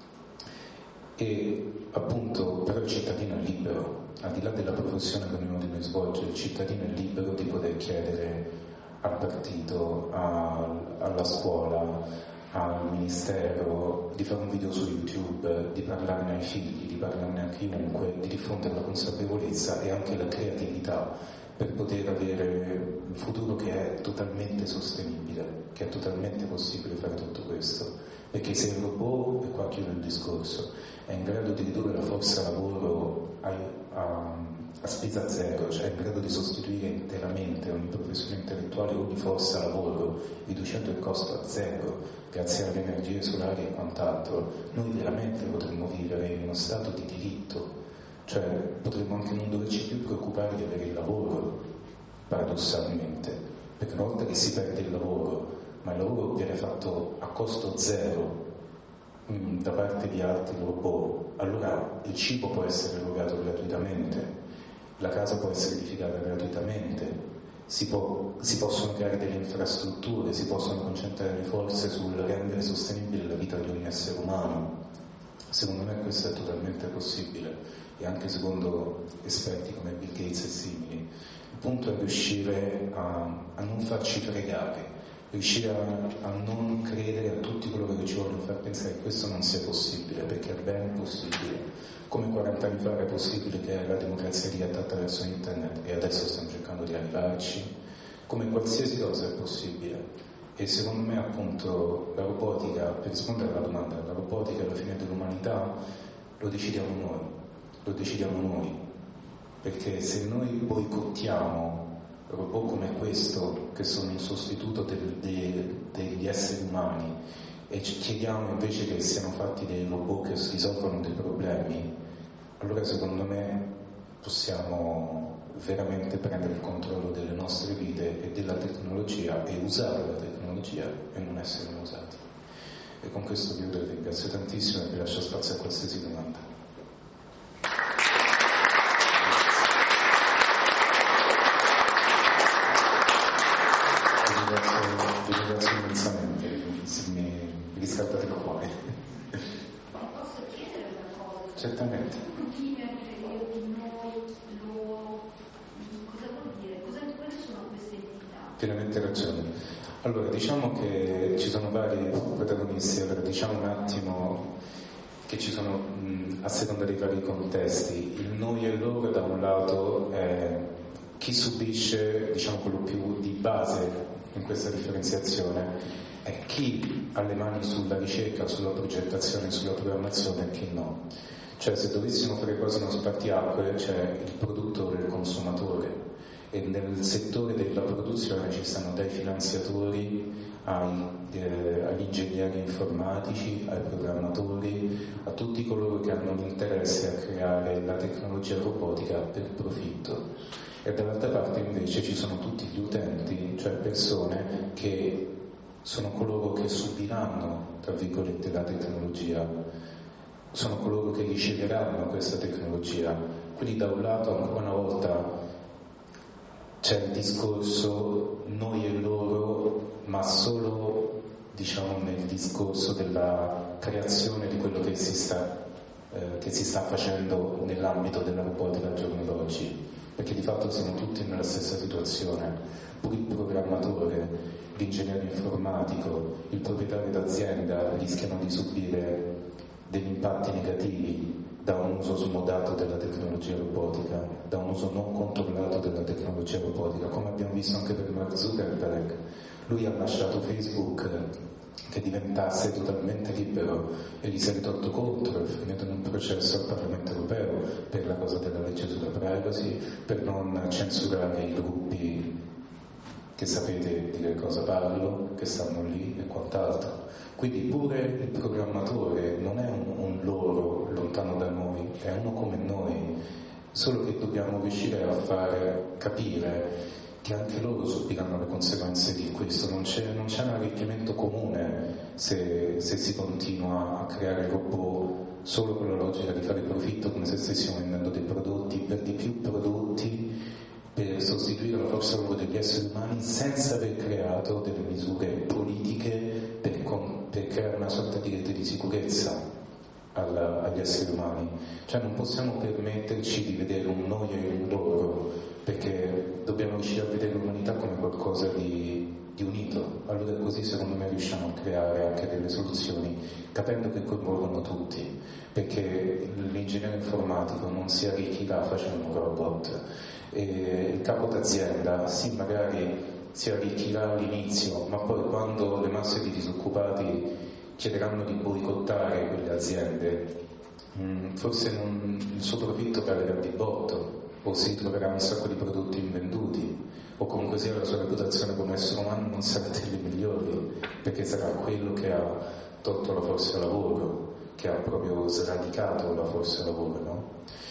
E appunto però il cittadino è libero, al di là della professione che ognuno di noi svolge, il cittadino è libero di poter chiedere al partito, a, alla scuola, al ministero, di fare un video su YouTube, di parlarne ai figli, di parlarne a chiunque, di diffondere la consapevolezza e anche la creatività per poter avere un futuro che è totalmente sostenibile, che è totalmente possibile fare tutto questo. Perché se il robot, e qua chiudo il discorso, è in grado di ridurre la forza lavoro a, a, a spesa zero, cioè è in grado di sostituire interamente ogni professione intellettuale, ogni forza lavoro, riducendo il costo a zero, grazie alle energie solari e quant'altro, noi veramente potremmo vivere in uno stato di diritto, cioè potremmo anche non doverci più preoccupare di avere il lavoro, paradossalmente, perché una volta che si perde il lavoro, ma il lavoro viene fatto a costo zero mh, da parte di altri robot, allora il cibo può essere erogato gratuitamente, la casa può essere edificata gratuitamente, si, può, si possono creare delle infrastrutture, si possono concentrare le forze sul rendere sostenibile la vita di ogni essere umano. Secondo me questo è totalmente possibile, e anche secondo esperti come Bill Gates e simili. Il punto è riuscire a, a non farci fregare, riuscire a, a non credere a tutti coloro che ci vogliono far pensare che questo non sia possibile, perché è ben possibile. Come quaranta anni fa era possibile che la democrazia diretta attraverso internet, e adesso stiamo cercando di arrivarci, come qualsiasi cosa è possibile. E secondo me appunto la robotica, per rispondere alla domanda, la robotica è la fine dell'umanità, lo decidiamo noi, lo decidiamo noi, perché se noi boicottiamo robot come questo, che sono un sostituto del, de, degli esseri umani, e ci chiediamo invece che siano fatti dei robot che risolvono dei problemi, allora secondo me possiamo veramente prendere il controllo delle nostre vite e della tecnologia e usare la tecnologia e non essere usati. E con questo vi ringrazio tantissimo e vi lascio spazio a qualsiasi domanda. Vi ringrazio immensamente, mi riscaldate il cuore. Posso chiedere una cosa? Certamente. Continui a dire di noi, loro, cosa vuol dire? Cosa, quali sono queste entità? Pienamente ragione. Allora, diciamo che ci sono vari protagonisti, allora diciamo un attimo che ci sono mh, a seconda dei vari contesti. Il noi e loro da un lato è chi subisce, diciamo quello più di base in questa differenziazione, è chi ha le mani sulla ricerca, sulla progettazione, sulla programmazione e chi no. Cioè se dovessimo fare quasi uno spartiacque c'è il produttore e il consumatore, e nel settore della produzione ci stanno dai finanziatori ai, eh, agli ingegneri informatici, ai programmatori, a tutti coloro che hanno l'interesse a creare la tecnologia robotica per profitto. E dall'altra parte invece ci sono tutti gli utenti, cioè persone che sono coloro che subiranno, tra virgolette, la tecnologia, sono coloro che riceveranno questa tecnologia. Quindi da un lato ancora una volta c'è il discorso noi e loro, ma solo diciamo nel discorso della creazione di quello che si sta, eh, che si sta facendo nell'ambito della robotica al giorno d'oggi, perché di fatto siamo tutti nella stessa situazione, pure il programmatore, l'ingegnere informatico, il proprietario d'azienda rischiano di subire degli impatti negativi da un uso smodato della tecnologia robotica, da un uso non controllato della tecnologia robotica, come abbiamo visto anche per Mark Zuckerberg. Lui ha lasciato Facebook che diventasse totalmente libero e gli si è ritorto contro, è finito in un processo al Parlamento europeo per la cosa della legge sulla privacy, per non censurare i gruppi che sapete di che cosa parlo, che stanno lì e quant'altro. Quindi pure il programmatore non è un, un loro lontano da noi, è uno come noi, solo che dobbiamo riuscire a fare capire che anche loro subiranno le conseguenze di questo. Non c'è, non c'è un arricchimento comune se, se si continua a creare robot solo con la logica di fare profitto, come se stessimo vendendo dei prodotti, per di più prodotti, per sostituire la forza lavoro degli esseri umani senza aver creato delle misure politiche per, con, per creare una sorta di rete di sicurezza alla, agli esseri umani. Cioè non possiamo permetterci di vedere un noi e un loro, perché dobbiamo riuscire a vedere l'umanità come qualcosa di, di unito. Allora così secondo me riusciamo a creare anche delle soluzioni capendo che coinvolgono tutti, perché l'ingegnere informatico non si arricchirà facendo un robot, e il capo d'azienda sì magari si arricchirà all'inizio, ma poi quando le masse di disoccupati chiederanno di boicottare quelle aziende, mh, forse non, il suo profitto calerà di botto, o si troverà un sacco di prodotti invenduti, o comunque sia la sua reputazione come essere umano non sarà delle migliori, perché sarà quello che ha tolto la forza lavoro, che ha proprio sradicato la forza lavoro, no?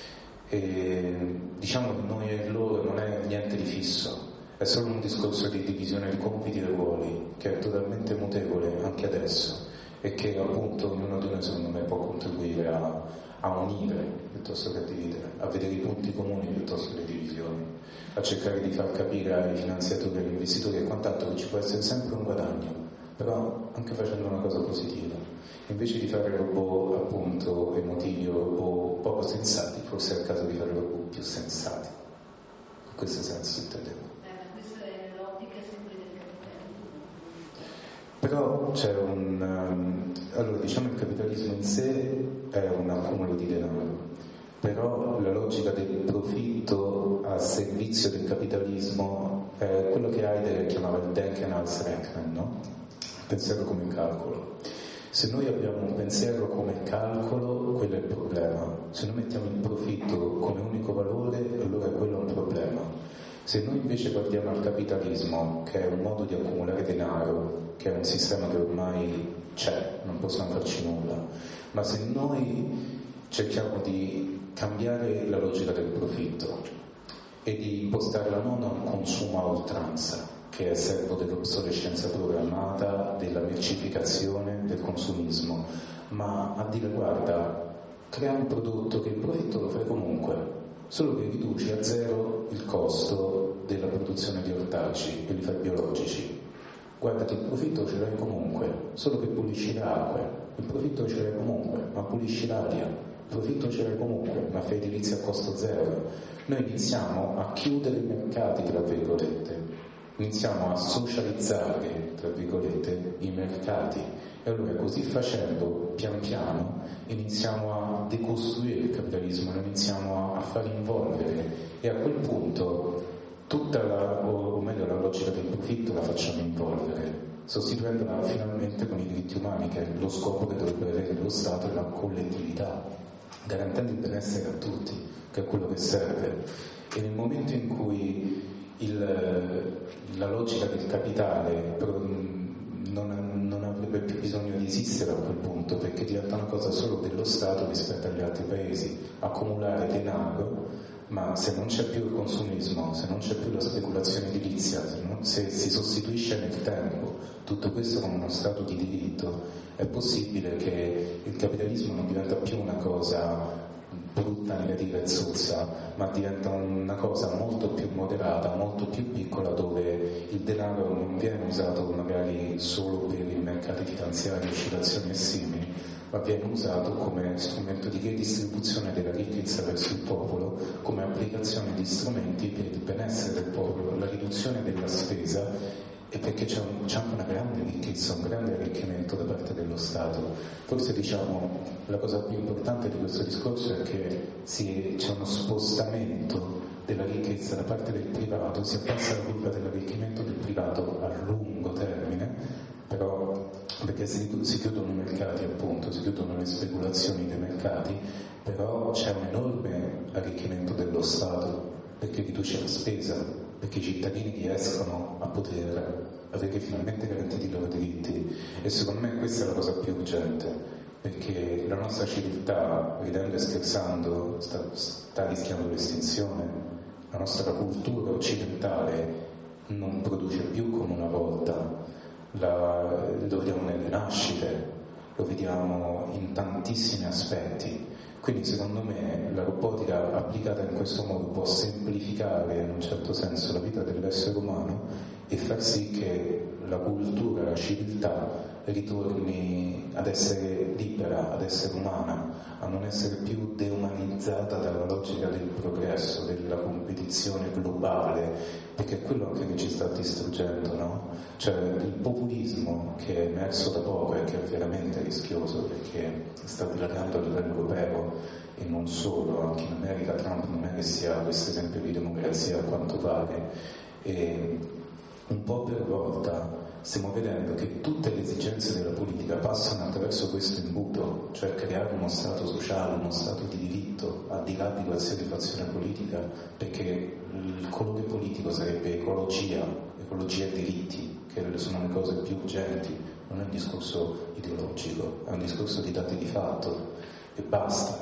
E diciamo che noi e loro non è niente di fisso, è solo un discorso di divisione di compiti e ruoli che è totalmente mutevole anche adesso e che appunto ognuno di noi secondo me può contribuire a, a unire piuttosto che a dividere, a vedere i punti comuni piuttosto che le divisioni, a cercare di far capire ai finanziatori, agli investitori e quant'altro che ci può essere sempre un guadagno, però anche facendo una cosa positiva. Invece di fare robot appunto emotivi o poco sensati, forse è il caso di fare robot più sensati. In questo senso intendevo. Eh, questa è l'ottica sempre del capitalismo. Però c'è un... Um, allora diciamo il capitalismo in sé è un accumulo di denaro, però la logica del profitto a servizio del capitalismo è quello che Heidegger chiamava il Denken als Rechnen, no? Pensiero come calcolo. Se noi abbiamo un pensiero come calcolo, quello è il problema. Se noi mettiamo il profitto come unico valore, allora quello è un problema. Se noi invece guardiamo al capitalismo, che è un modo di accumulare denaro, che è un sistema che ormai c'è, non possiamo farci nulla, ma se noi cerchiamo di cambiare la logica del profitto e di impostarla non a un consumo a oltranza, che è servo dell'obsolescenza programmata, della mercificazione, del consumismo, ma a dire guarda, crea un prodotto che il profitto lo fai comunque, solo che riduci a zero il costo della produzione di ortaggi e li fai biologici. Guarda che il profitto ce l'hai comunque, solo che pulisci le acque, il profitto ce l'hai comunque, ma pulisci l'aria, il profitto ce l'hai comunque, ma fai edilizia a costo zero. Noi iniziamo a chiudere i mercati, tra virgolette, iniziamo a socializzare, tra virgolette, i mercati, e allora così facendo, pian piano, iniziamo a decostruire il capitalismo, lo iniziamo a far involvere, e a quel punto tutta la, o meglio la logica del profitto la facciamo involvere, sostituendola finalmente con i diritti umani, che è lo scopo che dovrebbe avere lo Stato e la collettività, garantendo il benessere a tutti, che è quello che serve. E nel momento in cui il, la logica del capitale non, non avrebbe più bisogno di esistere a quel punto, perché diventa una cosa solo dello Stato rispetto agli altri paesi, accumulare denaro, ma se non c'è più il consumismo, se non c'è più la speculazione edilizia, se, non, se si sostituisce nel tempo tutto questo con uno Stato di diritto, è possibile che il capitalismo non diventa più una cosa brutta, negativa e zozza, ma diventa una cosa molto più moderata, molto più piccola, dove il denaro non viene usato magari solo per i mercati finanziari, oscillazioni e simili, ma viene usato come strumento di redistribuzione della ricchezza verso il popolo, come applicazione di strumenti per il benessere del popolo, la riduzione della spesa, e perché c'è, un, c'è anche una grande ricchezza, un grande arricchimento da parte dello Stato. Forse diciamo la cosa più importante di questo discorso è che si, c'è uno spostamento della ricchezza da parte del privato, si abbassa la curva dell'arricchimento del privato a lungo termine, però perché si, si chiudono i mercati, appunto, si chiudono le speculazioni dei mercati, però c'è un enorme arricchimento dello Stato, perché riduce la spesa, perché i cittadini riescono a poter avere finalmente garantiti i loro diritti. E secondo me questa è la cosa più urgente, perché la nostra civiltà, ridendo e scherzando, sta, sta rischiando l'estinzione. La nostra cultura occidentale non produce più come una volta, la, lo vediamo nelle nascite, lo vediamo in tantissimi aspetti. Quindi secondo me la robotica applicata in questo modo può semplificare in un certo senso la vita dell'essere umano e far sì che la cultura, la civiltà ritorni ad essere libera, ad essere umana, a non essere più deumanizzata dalla logica del progresso, della competizione globale, perché è quello anche che ci sta distruggendo, no? Cioè il populismo che è emerso da poco e che è veramente rischioso, perché sta dilagando a livello europeo e non solo, anche in America Trump non è che sia questo esempio di democrazia a quanto pare, e un po' per volta stiamo vedendo che tutte le esigenze della politica passano attraverso questo imbuto, cioè creare uno Stato sociale, uno Stato di diritto, al di là di qualsiasi fazione politica, perché il colore politico sarebbe ecologia, ecologia e diritti, che sono le cose più urgenti, non è un discorso ideologico, è un discorso di dati di fatto, e basta,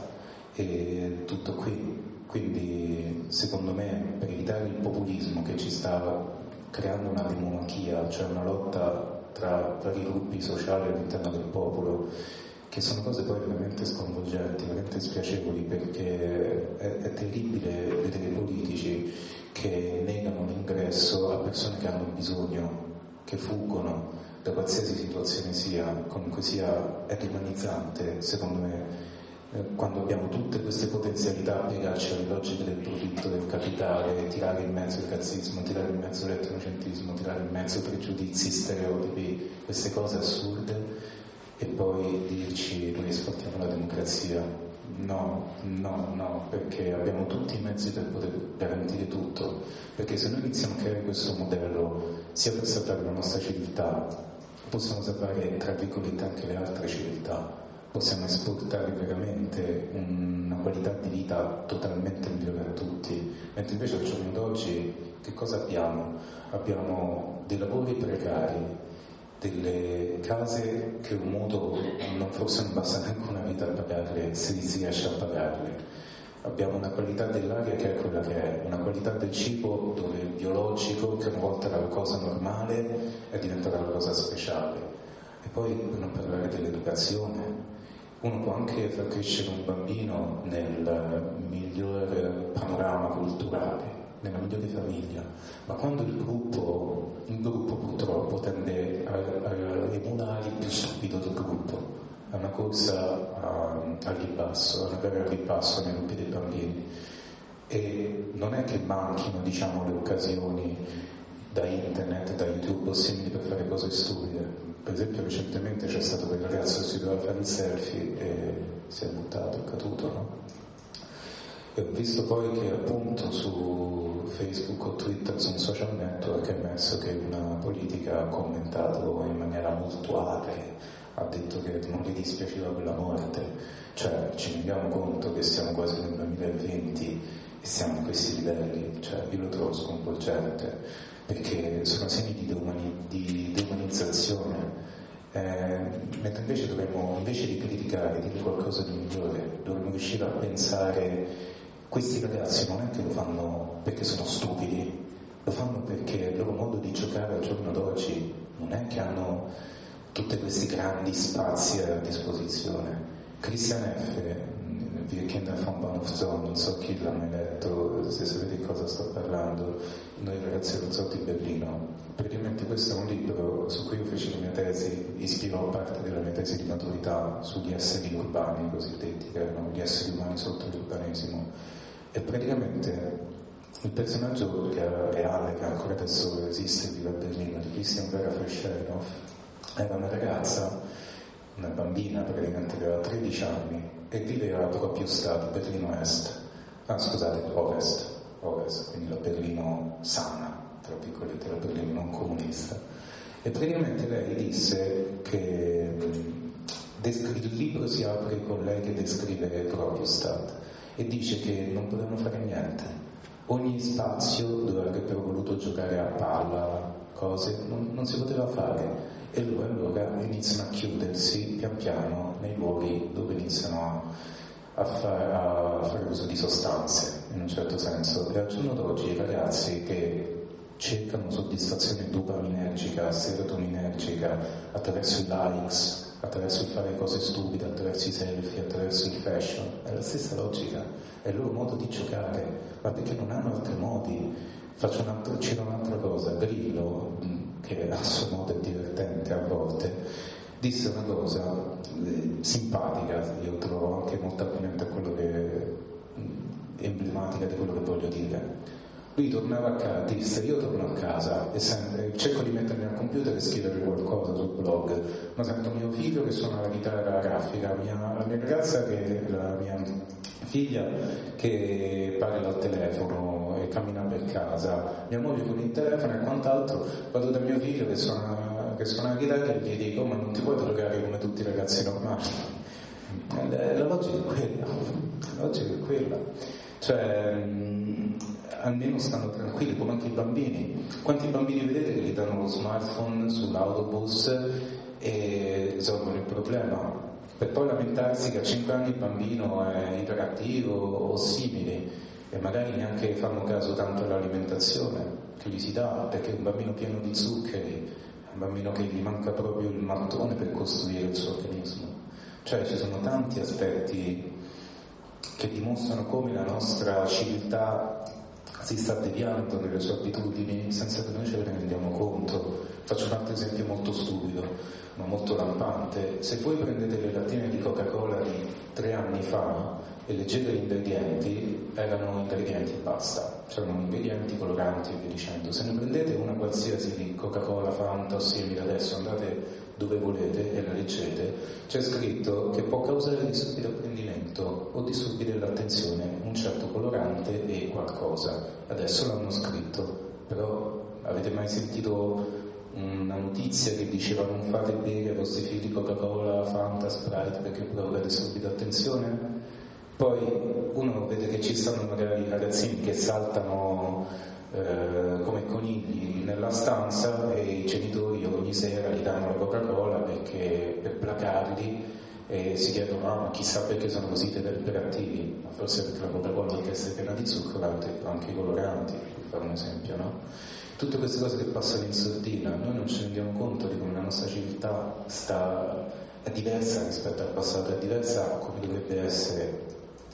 e tutto qui. Quindi secondo me, per evitare il populismo che ci sta creando una demonachia, cioè una lotta tra vari gruppi sociali all'interno del popolo, che sono cose poi veramente sconvolgenti, veramente spiacevoli, perché è, è terribile vedere politici che negano l'ingresso a persone che hanno bisogno, che fuggono da qualsiasi situazione sia, comunque sia, è demonizzante, secondo me, quando abbiamo tutte queste potenzialità a piegarci alle logiche del profitto, del capitale, tirare in mezzo il razzismo, tirare in mezzo l'etnocentrismo, tirare in mezzo pregiudizi, stereotipi, queste cose assurde, e poi dirci noi esportiamo la democrazia. No, no, no, perché abbiamo tutti i mezzi per poter garantire tutto, perché se noi iniziamo a creare questo modello sia per salvare la nostra civiltà possiamo salvare, tra virgolette, anche le altre civiltà, possiamo esportare veramente una qualità di vita totalmente migliore a tutti, mentre invece al giorno d'oggi che cosa abbiamo? Abbiamo dei lavori precari, delle case che un mutuo non forse non basta neanche una vita a pagarle, se si riesce a pagarle. Abbiamo una qualità dell'aria che è quella che è, una qualità del cibo dove il biologico, che una volta era la cosa normale, è diventata la cosa speciale. E poi per non parlare dell'educazione, uno può anche far crescere un bambino nel miglior panorama culturale, nella migliore famiglia, ma quando il gruppo, il gruppo purtroppo tende a, a emulare il più stupido del gruppo, è una corsa a, a ribasso, una gara a ribasso nei gruppi dei bambini, e non è che manchino, diciamo, le occasioni da internet, da YouTube o simili per fare cose stupide. Per esempio recentemente c'è stato quel ragazzo che si doveva fare il selfie e si è buttato, è caduto, no? E ho visto poi che appunto su Facebook o Twitter, su un social network, è emerso che una politica ha commentato in maniera molto acre, ha detto che non gli dispiaceva quella morte. Cioè ci rendiamo conto che siamo quasi nel duemilaventi e siamo a questi livelli. Cioè io lo trovo sconvolgente, perché sono segni di, deumani- di deumanizzazione, eh, mentre invece dovremmo, invece di criticare, dire qualcosa di migliore, dovremmo riuscire a pensare: questi ragazzi non è che lo fanno perché sono stupidi, lo fanno perché il loro modo di giocare al giorno d'oggi non è che hanno tutti questi grandi spazi a disposizione. Christian F., Wir Kinder von Bahnhof Zoo, non so chi l'ha mai letto, se sapete di cosa sto parlando, Noi ragazzi dello zoo di Berlino. Praticamente questo è un libro su cui io feci la mia tesi, ispirò parte della mia tesi di maturità sugli esseri urbani cosiddetti, che erano gli esseri umani sotto l'urbanesimo. E praticamente il personaggio che era reale, che ancora adesso esiste, vive a Berlino, di Christian Vera Verschernoff, era una ragazza, una bambina praticamente che aveva tredici anni e viveva proprio stato Berlino Est, ah scusate, Ovest, Ovest, quindi la Berlino sana, tra virgolette, la Berlino non comunista. E praticamente lei disse che il libro si apre con lei che descrive proprio Stato e dice che non potevano fare niente. Ogni spazio dove avrebbero voluto giocare a palla, cose, non, non si poteva fare. E loro allora iniziano a chiudersi pian piano nei luoghi dove iniziano a, a, far, a fare uso di sostanze, in un certo senso. E al giorno d'oggi i ragazzi che cercano soddisfazione dopaminergica, serotoninergica attraverso i likes, attraverso il fare cose stupide, attraverso i selfie, attraverso il fashion, è la stessa logica, è il loro modo di giocare, ma perché non hanno altri modi. Faccio un altro, cito un'altra cosa, Grillo, che a suo modo è divertente a volte, disse una cosa eh, simpatica, io trovo anche molto attinente a quello che emblematica di quello che voglio dire. Lui tornava a casa, disse: io torno a casa e sempre, cerco di mettermi al computer e scrivere qualcosa sul blog, ma sento mio figlio che suona la chitarra grafica, mia, la mia ragazza, che la mia figlia che parla al telefono e cammina per casa, mia moglie con il telefono e quant'altro. Vado da mio figlio che suona, che suona la chitarra e gli dico: ma non ti puoi drogare come tutti i ragazzi normali? E la logica è quella, la logica è quella. Cioè, mh, almeno stanno tranquilli, come anche i bambini. Quanti bambini vedete che gli danno lo smartphone sull'autobus e risolvono il problema? Per poi lamentarsi che a cinque anni il bambino è iperattivo o simili e magari neanche fanno caso tanto all'alimentazione che gli si dà, perché è un bambino pieno di zuccheri, è un bambino che gli manca proprio il mattone per costruire il suo organismo. Cioè ci sono tanti aspetti che dimostrano come la nostra civiltà si sta deviando nelle sue abitudini senza che noi ce ne rendiamo conto. Faccio un altro esempio molto stupido, ma molto lampante. Se voi prendete le lattine di Coca-Cola di tre anni fa e leggete gli ingredienti, erano ingredienti e basta, c'erano ingredienti, coloranti e via dicendo. Se ne prendete una qualsiasi di Coca-Cola, Fanta o simile, adesso andate dove volete e la leggete, c'è scritto che può causare disturbi d'apprendimento o disturbi dell'attenzione un certo colorante e qualcosa. Adesso l'hanno scritto, però avete mai sentito una notizia che diceva non fate bere ai vostri figli Coca-Cola, Fanta, Sprite perché provocate subito attenzione. Poi uno vede che ci stanno magari ragazzini che saltano eh, come conigli nella stanza e i genitori ogni sera gli danno la Coca-Cola perché, per placarli, e si chiedono ah, ma chissà perché sono così iperattivi, ma forse perché la Coca-Cola oltre ad essere piena di zucchero ha anche i coloranti, per fare un esempio, no? Tutte queste cose che passano in sordina, noi non ci rendiamo conto di come la nostra civiltà sta, è diversa rispetto al passato, è diversa come dovrebbe essere.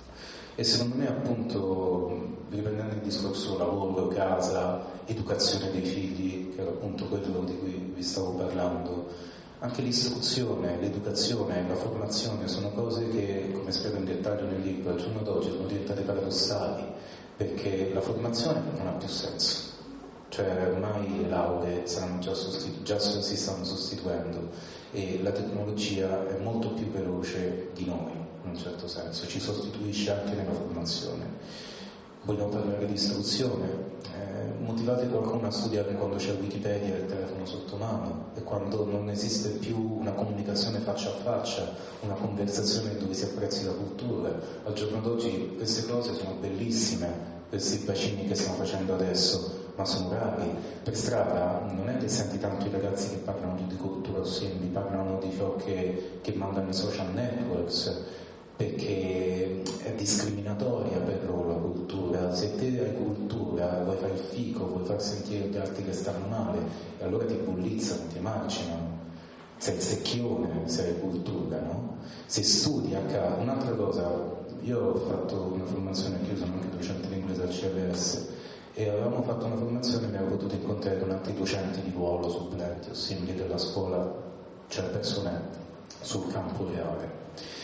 E secondo me, appunto, riprendendo il discorso lavoro, casa, educazione dei figli, che era appunto quello di cui vi stavo parlando, anche l'istruzione, l'educazione, la formazione sono cose che, come spiego in dettaglio nel libro, al giorno d'oggi sono diventate paradossali, perché la formazione non ha più senso. Cioè ormai le lauree saranno già, sostitu- già si stanno sostituendo e la tecnologia è molto più veloce di noi, in un certo senso, ci sostituisce anche nella formazione. Vogliamo parlare di istruzione? Eh, motivate qualcuno a studiare quando c'è Wikipedia e il telefono sotto mano e quando non esiste più una comunicazione faccia a faccia, una conversazione dove si apprezzi la cultura. Al giorno d'oggi queste cose sono bellissime, questi bacini che stiamo facendo adesso, ma sono rari. Per strada non è che senti tanto i ragazzi che parlano di cultura o simili, parlano di ciò che, che mandano i social networks, perché è discriminatoria per loro la cultura. Se te hai cultura, vuoi fare il fico, vuoi far sentire gli altri che stanno male, e allora ti bullizzano, ti marcinano. Sei il secchione se hai cultura, no? Se studi a casa, un'altra cosa, io ho fatto una formazione, anche io sono anche docente di inglese al C L S, e avevamo fatto una formazione e mi avevo potuto incontrare con altri docenti di ruolo, supplenti o simili della scuola, cioè persone sul campo reale.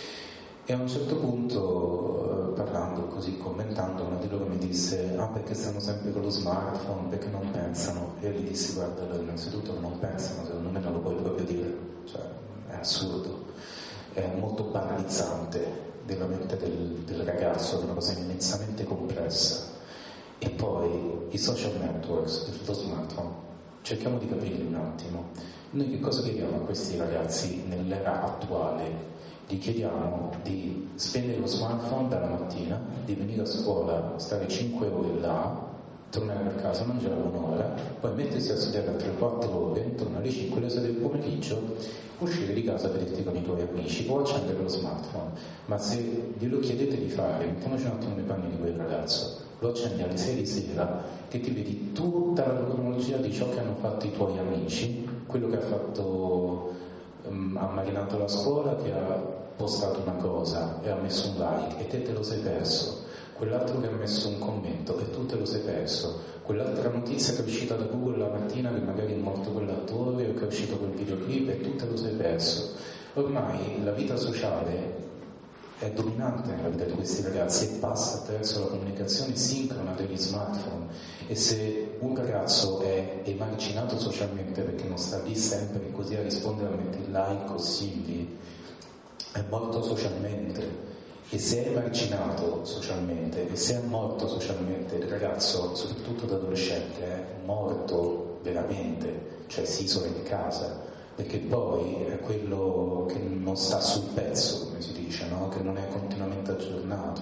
E a un certo punto, eh, parlando così, commentando, uno di loro mi disse ah perché stanno sempre con lo smartphone, perché non pensano? E io gli dissi guarda, allora, innanzitutto non pensano, secondo me non lo puoi proprio dire, cioè è assurdo, è molto banalizzante della mente del, del ragazzo, è una cosa immensamente complessa. E poi i social networks, lo smartphone, cerchiamo di capirli un attimo. Noi che cosa chiediamo a questi ragazzi nell'era attuale? Gli chiediamo di spendere lo smartphone dalla mattina, di venire a scuola, stare cinque ore là, tornare a casa, mangiare un'ora, poi mettersi a studiare altre quattro ore, intorno alle cinque, le sere del pomeriggio, uscire di casa per dirti con i tuoi amici o accendere lo smartphone. Ma se glielo chiedete di fare, mettiamoci un attimo nei panni di quel ragazzo, lo accendi alle sei di sera, che ti vedi tutta la cronologia di ciò che hanno fatto i tuoi amici, quello che ha fatto, um, ha marinato la scuola, che ha postato una cosa e ha messo un like e te te lo sei perso, quell'altro che ha messo un commento e tu te lo sei perso, quell'altra notizia che è uscita da Google la mattina che magari è morto quell'attore o che è uscito quel videoclip e tu te lo sei perso. Ormai la vita sociale è dominante nella vita di questi ragazzi e passa attraverso la comunicazione sincrona degli smartphone, e se un ragazzo è emarginato socialmente perché non sta lì sempre così a rispondere a mettere like o simili, è morto socialmente. E se è emarginato socialmente e se è morto socialmente, il ragazzo, soprattutto l'adolescente, è morto veramente, cioè si isola in casa, perché poi è quello che non sta sul pezzo, come si dice, no? Che non è continuamente aggiornato.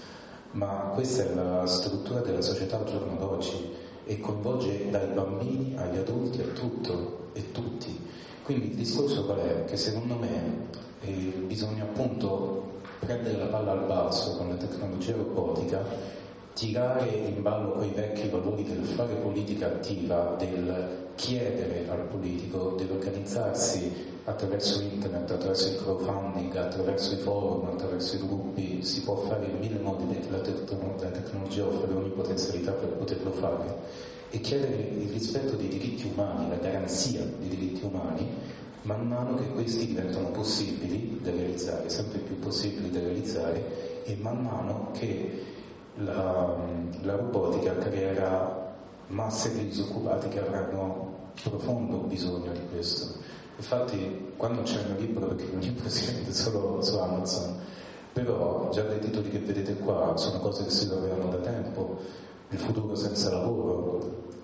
Ma questa è la struttura della società al giorno d'oggi e coinvolge dai bambini agli adulti a tutto e tutti. Quindi il discorso qual è? Che secondo me eh, bisogna appunto prendere la palla al balzo con la tecnologia robotica, tirare in ballo quei vecchi valori del fare politica attiva, del chiedere al politico, dell'organizzarsi attraverso internet, attraverso il crowdfunding, attraverso i forum, attraverso i gruppi. Si può fare in mille modi perché la, te- la tecnologia offre ogni potenzialità per poterlo fare, e chiedere il rispetto dei diritti umani, la garanzia dei diritti umani, man mano che questi diventano possibili da realizzare, sempre più possibili da realizzare, e man mano che la, la robotica creerà masse di disoccupati che avranno profondo bisogno di questo. Infatti, quando c'è un libro, perché un libro si vende solo su Amazon, però già dai titoli che vedete qua sono cose che si lavorano da tempo: il futuro senza lavoro,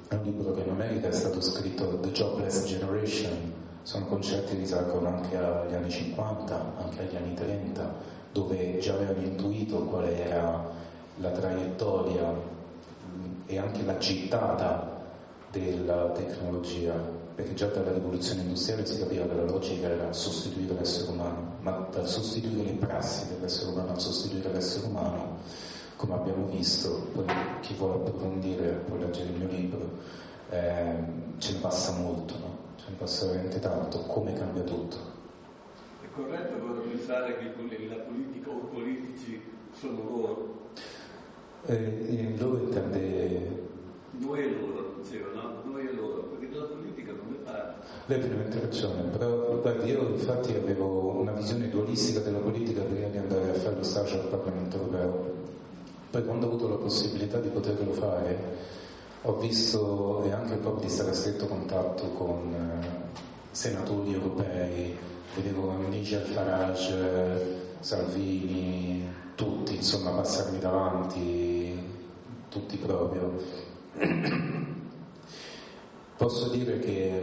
È un libro che in America è stato scritto The Jobless Generation, sono concetti che risalgono anche agli anni cinquanta, anche agli anni trenta, dove già avevano intuito qual era la traiettoria e anche la gittata della tecnologia, perché già dalla rivoluzione industriale si capiva che la logica era sostituire l'essere umano, ma dal sostituire le prassi dell'essere umano a sostituire l'essere umano, come abbiamo visto, poi chi vuole approfondire può leggere il mio libro, eh, ce ne passa molto, no? Ce ne passa veramente tanto, come cambia tutto. È corretto però pensare che la politica o i politici sono loro? Eh, loro intende... Noi e loro, diceva, no? Noi e loro, perché della politica non ne parla. Lei ha pienamente ragione, però guardi, io infatti avevo una visione dualistica della politica prima di andare a fare lo stage al Parlamento Europeo. Poi quando ho avuto la possibilità di poterlo fare, ho visto e anche proprio di stare a stretto contatto con eh, senatori europei, vedevo Nigel Farage, Salvini, tutti, insomma, passarmi davanti, tutti proprio. Posso dire che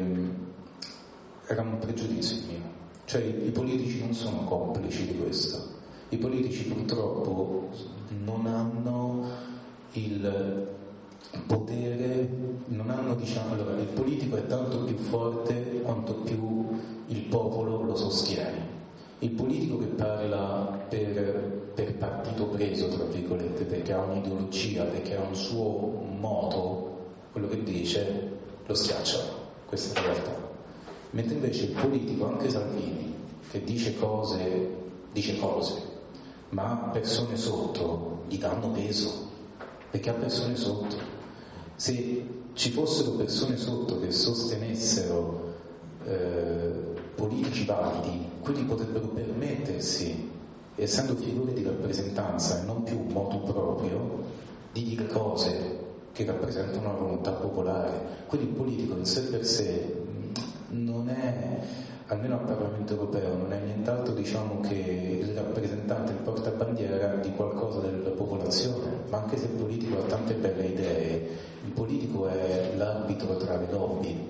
era un pregiudizio mio, cioè i, i politici non sono complici di questo. I politici purtroppo non hanno il potere, non hanno, diciamo, allora, il politico è tanto più forte quanto più il popolo lo sostiene. Il politico che parla per, per partito preso, tra virgolette, perché ha un'ideologia, perché ha un suo moto, quello che dice, lo schiacciano. Questa è la realtà. Mentre invece il politico, anche Salvini, che dice cose, dice cose, ma persone sotto gli danno peso, perché ha persone sotto. Se ci fossero persone sotto che sostenessero eh, politici validi, quelli potrebbero permettersi, essendo figure di rappresentanza e non più un motu proprio, di dire cose che rappresentano la volontà popolare. Quindi il politico in sé per sé non è, almeno al Parlamento Europeo, non è nient'altro, diciamo, che il rappresentante, il portabandiera di qualcosa della popolazione, ma anche se il politico ha tante belle idee, il politico è l'arbitro tra le lobby.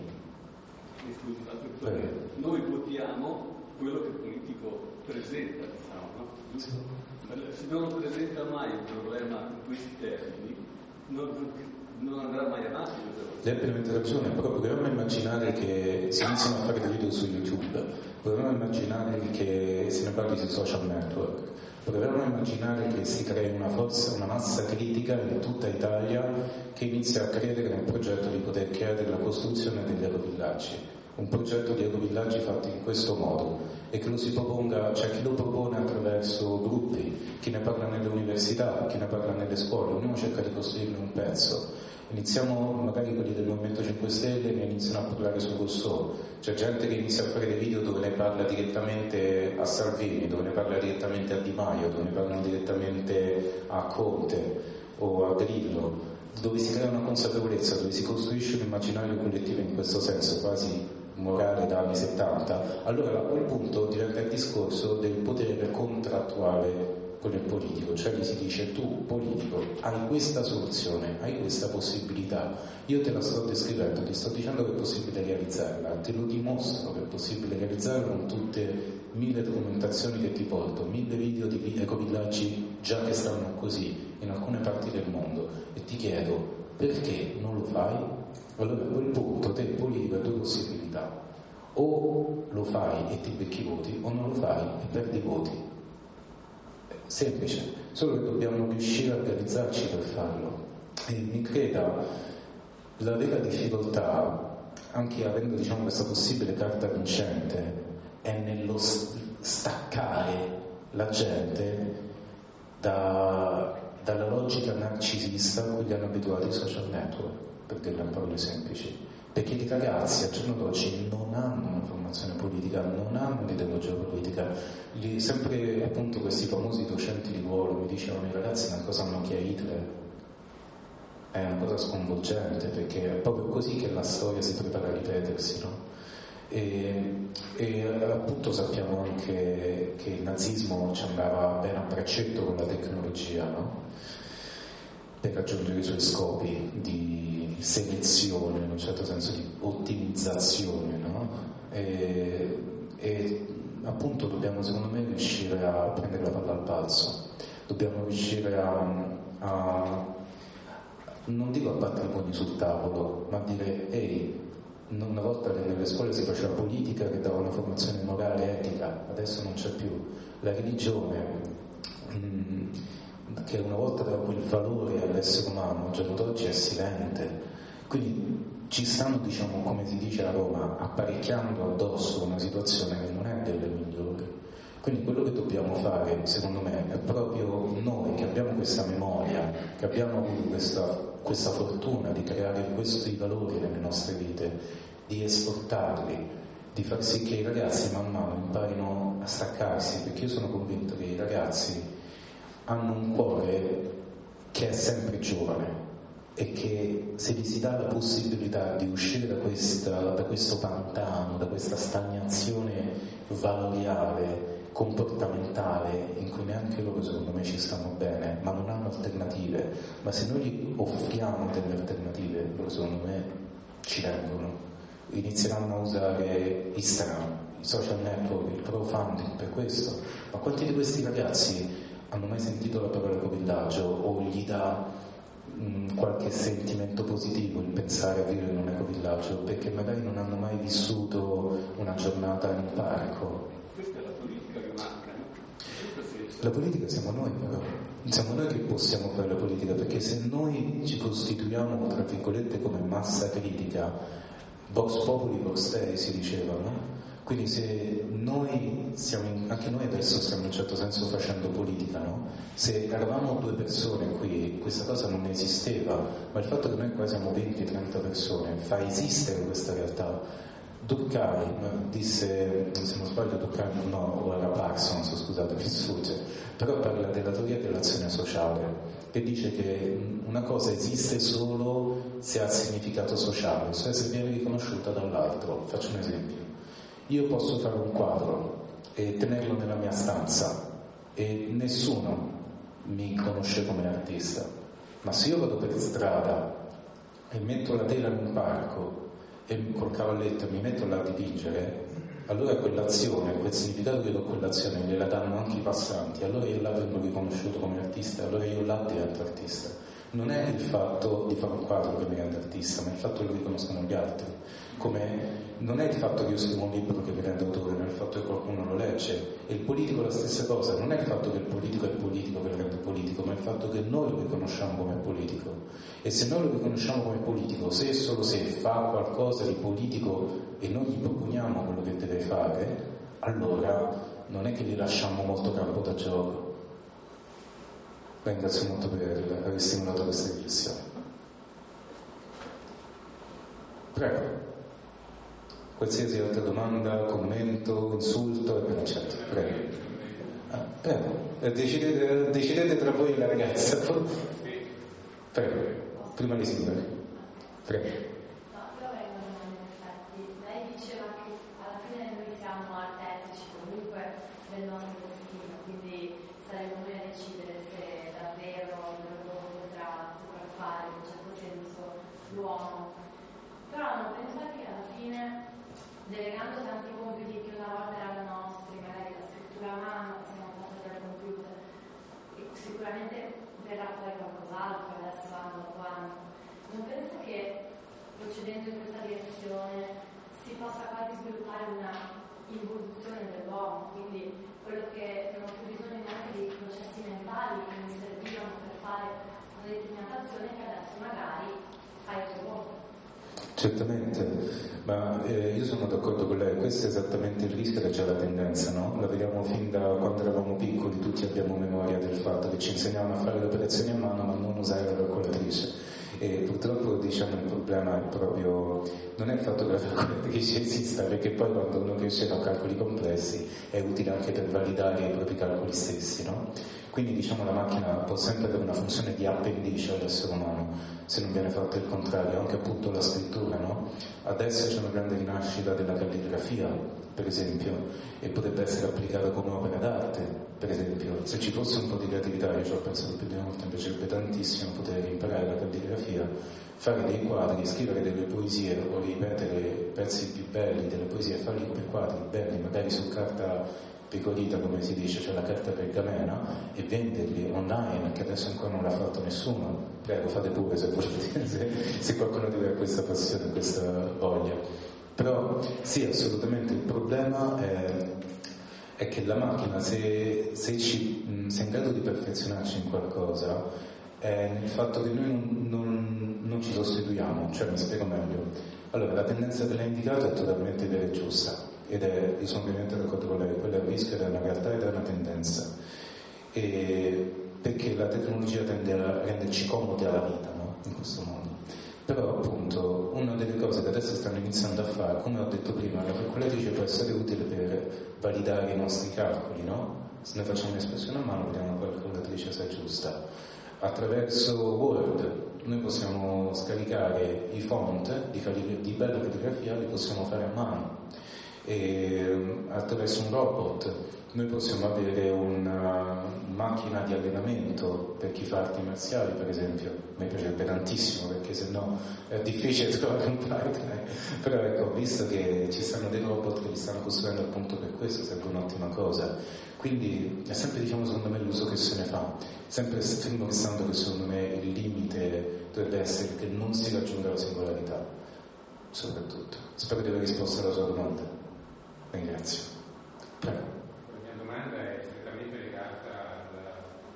Scusa, noi votiamo quello che il politico presenta, diciamo, no? Sì. Se non lo presenta mai un problema in questi termini, non, non andrà mai avanti. Lei ha pienamente ragione, però proviamo a immaginare che si iniziano a fare dei video su YouTube, proviamo a immaginare che se ne parli sui social network, proviamo a immaginare che si crei una forza, una massa critica in tutta Italia che inizia a credere nel progetto di poter chiedere la costruzione degli ecovillaggi. Un progetto di ecovillaggi fatti in questo modo e che lo si proponga, cioè chi lo propone attraverso gruppi, chi ne parla nelle università, chi ne parla nelle scuole, ognuno cerca di costruirne un pezzo. Iniziamo, magari quelli del Movimento cinque Stelle ne iniziano a parlare su Rousseau, c'è gente che inizia a fare dei video dove ne parla direttamente a Salvini, dove ne parla direttamente a Di Maio, dove ne parlano direttamente a Conte o a Grillo, dove si crea una consapevolezza, dove si costruisce un immaginario collettivo in questo senso, quasi morale da anni settanta, allora a quel punto diventa il discorso del potere contrattuale con il politico, cioè gli si dice: tu politico hai questa soluzione, hai questa possibilità, io te la sto descrivendo, ti sto dicendo che è possibile realizzarla, te lo dimostro che è possibile realizzarla con tutte mille documentazioni che ti porto, mille video di ecovillaggi già che stanno così in alcune parti del mondo, e ti chiedo perché non lo fai? Allora a quel punto te politico hai due possibilità: o lo fai e ti becchi voti, o non lo fai e perdi voti. Semplice, solo che dobbiamo riuscire a organizzarci per farlo. E mi creda, la vera difficoltà, anche avendo, diciamo, questa possibile carta vincente, è nello staccare la gente da, dalla logica narcisista a cui li hanno abituati i social network, per dirla in parole semplici. Perché i ragazzi al giorno d'oggi non hanno una formazione politica, non hanno un'ideologia politica. Li, sempre appunto questi famosi docenti di ruolo mi dicevano: i ragazzi non cosa sanno chi è Hitler. È una cosa sconvolgente, perché è proprio così che la storia si prepara a ripetersi, no? E, e appunto sappiamo anche che il nazismo ci andava bene a braccetto con la tecnologia, no? per raggiungere i suoi scopi di selezione, in un certo senso di ottimizzazione, no? E, e appunto dobbiamo secondo me riuscire a prendere la palla al balzo, dobbiamo riuscire a, a non dico a battere i pugni sul tavolo, ma a dire ehi, una volta nelle scuole si faceva politica che dava una formazione morale, etica, adesso non c'è più. La religione, mh, che una volta dava quel valore all'essere umano, al giorno d'oggi è silente. Quindi ci stanno, diciamo, come si dice a Roma, apparecchiando addosso una situazione che non è delle migliori. Quindi quello che dobbiamo fare, secondo me, è proprio noi che abbiamo questa memoria, che abbiamo avuto questa, questa fortuna di creare questi valori nelle nostre vite, di esportarli, di far sì che i ragazzi man mano imparino a staccarsi, perché io sono convinto che i ragazzi hanno un cuore che è sempre giovane e che se gli si dà la possibilità di uscire da, questa, da questo pantano, da questa stagnazione valoriale, comportamentale, in cui neanche loro secondo me ci stanno bene, ma non hanno alternative, ma se noi gli offriamo delle alternative, loro secondo me ci vengono, inizieranno a usare Instagram, i social network, il crowdfunding per questo. Ma quanti di questi ragazzi hanno mai sentito la parola ecovillaggio o gli dà mh, qualche sentimento positivo il pensare a vivere in un ecovillaggio, perché magari non hanno mai vissuto una giornata in un parco? La politica siamo noi, però. Siamo noi che possiamo fare la politica, perché se noi ci costituiamo, tra virgolette, come massa critica, vox populi vox dei si diceva, no? Quindi se noi siamo, in, anche noi adesso stiamo in un certo senso facendo politica, no? Se eravamo due persone qui, questa cosa non esisteva, ma il fatto che noi qua siamo venti trenta persone fa esistere questa realtà. Durkheim disse, se non sbaglio Durkheim no, o era Parsons, scusate, mi sfugge, però parla della teoria dell'azione sociale, che dice che una cosa esiste solo se ha significato sociale, cioè se viene riconosciuta dall'altro. Faccio un esempio: io posso fare un quadro e tenerlo nella mia stanza e nessuno mi conosce come artista, ma se io vado per strada e metto la tela in un parco e col cavalletto mi metto là a dipingere, allora quell'azione, quel significato che do a quell'azione gliela danno anche i passanti, allora io là vengo riconosciuto come artista, allora io là divento artista. Non è il fatto di fare un quadro che mi rende artista, ma il fatto che lo riconoscono gli altri. Come non è il fatto che io scrivo un libro che mi rende autore, ma il fatto che qualcuno lo legge. E il politico è la stessa cosa, non è il fatto che il politico è il politico che lo rende politico, ma il fatto che noi lo riconosciamo come politico. E se noi lo riconosciamo come politico, se e solo se fa qualcosa di politico e noi gli proponiamo quello che deve fare, allora non è che gli lasciamo molto campo da gioco. La ringrazio molto per aver stimolato questa riflessione. Prego. Qualsiasi altra domanda, commento, insulto è ben accetto. Prego. Ah, prego. Decidete, decidete tra voi e la ragazza. Prego. Prima di signori. Prego. No, io avrei una domanda in effetti. Lei diceva che alla fine noi siamo artefici comunque del nostro destino, quindi saremo noi a decidere se davvero l'uomo potrà sopraffare in un certo senso l'uomo. Però non pensa che alla fine, delegando tanti compiti che una volta erano nostri, magari la scrittura a mano, siamo passati al computer, e sicuramente verrà fuori qualcos'altro adesso anno dopo anno. Non pensa che procedendo in questa direzione si possa quasi sviluppare una involuzione dell'uomo, quindi quello che non ho più bisogno neanche di processi mentali che mi servivano per fare una determinata azione che adesso magari fai il tuo conto. Certamente, ma eh, io sono d'accordo con lei, questo è esattamente il rischio che c'è la tendenza, no? La vediamo fin da quando eravamo piccoli, tutti abbiamo memoria del fatto che ci insegnavano a fare le operazioni a mano ma non usare la calcolatrice. E purtroppo diciamo il problema è proprio non è il fatto che la calcolatrice esista, perché poi quando uno riesce a calcoli complessi è utile anche per validare i propri calcoli stessi, no? Quindi diciamo la macchina può sempre avere una funzione di appendice all'essere umano se non viene fatto il contrario, anche appunto la scrittura, no? Adesso c'è una grande rinascita della calligrafia, per esempio, e potrebbe essere applicata come opera d'arte, per esempio, se ci fosse un po' di creatività, io ci ho pensato più di una volta, mi piacerebbe tantissimo poter imparare la calligrafia, fare dei quadri, scrivere delle poesie o ripetere pezzi più belli delle poesie, farli come quadri belli, magari su carta pecorita, come si dice, cioè la carta pergamena, e venderli online, che adesso ancora non l'ha fatto nessuno. Prego, fate pure se volete, se, se qualcuno di voi ha questa passione, questa voglia. Però sì, assolutamente il problema è, è che la macchina, se, se, ci, se è in grado di perfezionarci in qualcosa, è nel fatto che noi non, non, non ci sostituiamo. Cioè, mi spiego meglio. Allora, la tendenza che lei ha indicato è totalmente vera e giusta, ed è, io sono ovviamente d'accordo con lei, quello è un rischio, ed è una realtà ed è una tendenza, e perché la tecnologia tende a renderci comodi alla vita, no? In questo mondo. Però appunto una delle cose che adesso stanno iniziando a fare, come ho detto prima, la calcolatrice può essere utile per validare i nostri calcoli, no? Se noi facciamo un'espressione a mano, vediamo la calcolatrice se è giusta. Attraverso Word noi possiamo scaricare i font di, callig- di bella calligrafia, li possiamo fare a mano. E attraverso un robot noi possiamo avere una macchina di allenamento per chi fa arti marziali, per esempio. A me piacerebbe tantissimo, perché se no è difficile trovare un partner, però ecco, visto che ci stanno dei robot che li stanno costruendo appunto per questo, sarebbe un'ottima cosa. Quindi è sempre, diciamo, secondo me l'uso che se ne fa, sempre fermo restando che secondo me il limite dovrebbe essere che non si raggiunga la singolarità, soprattutto. Spero di aver risposto alla sua domanda. Ringrazio. Prego. La mia domanda è strettamente legata alla,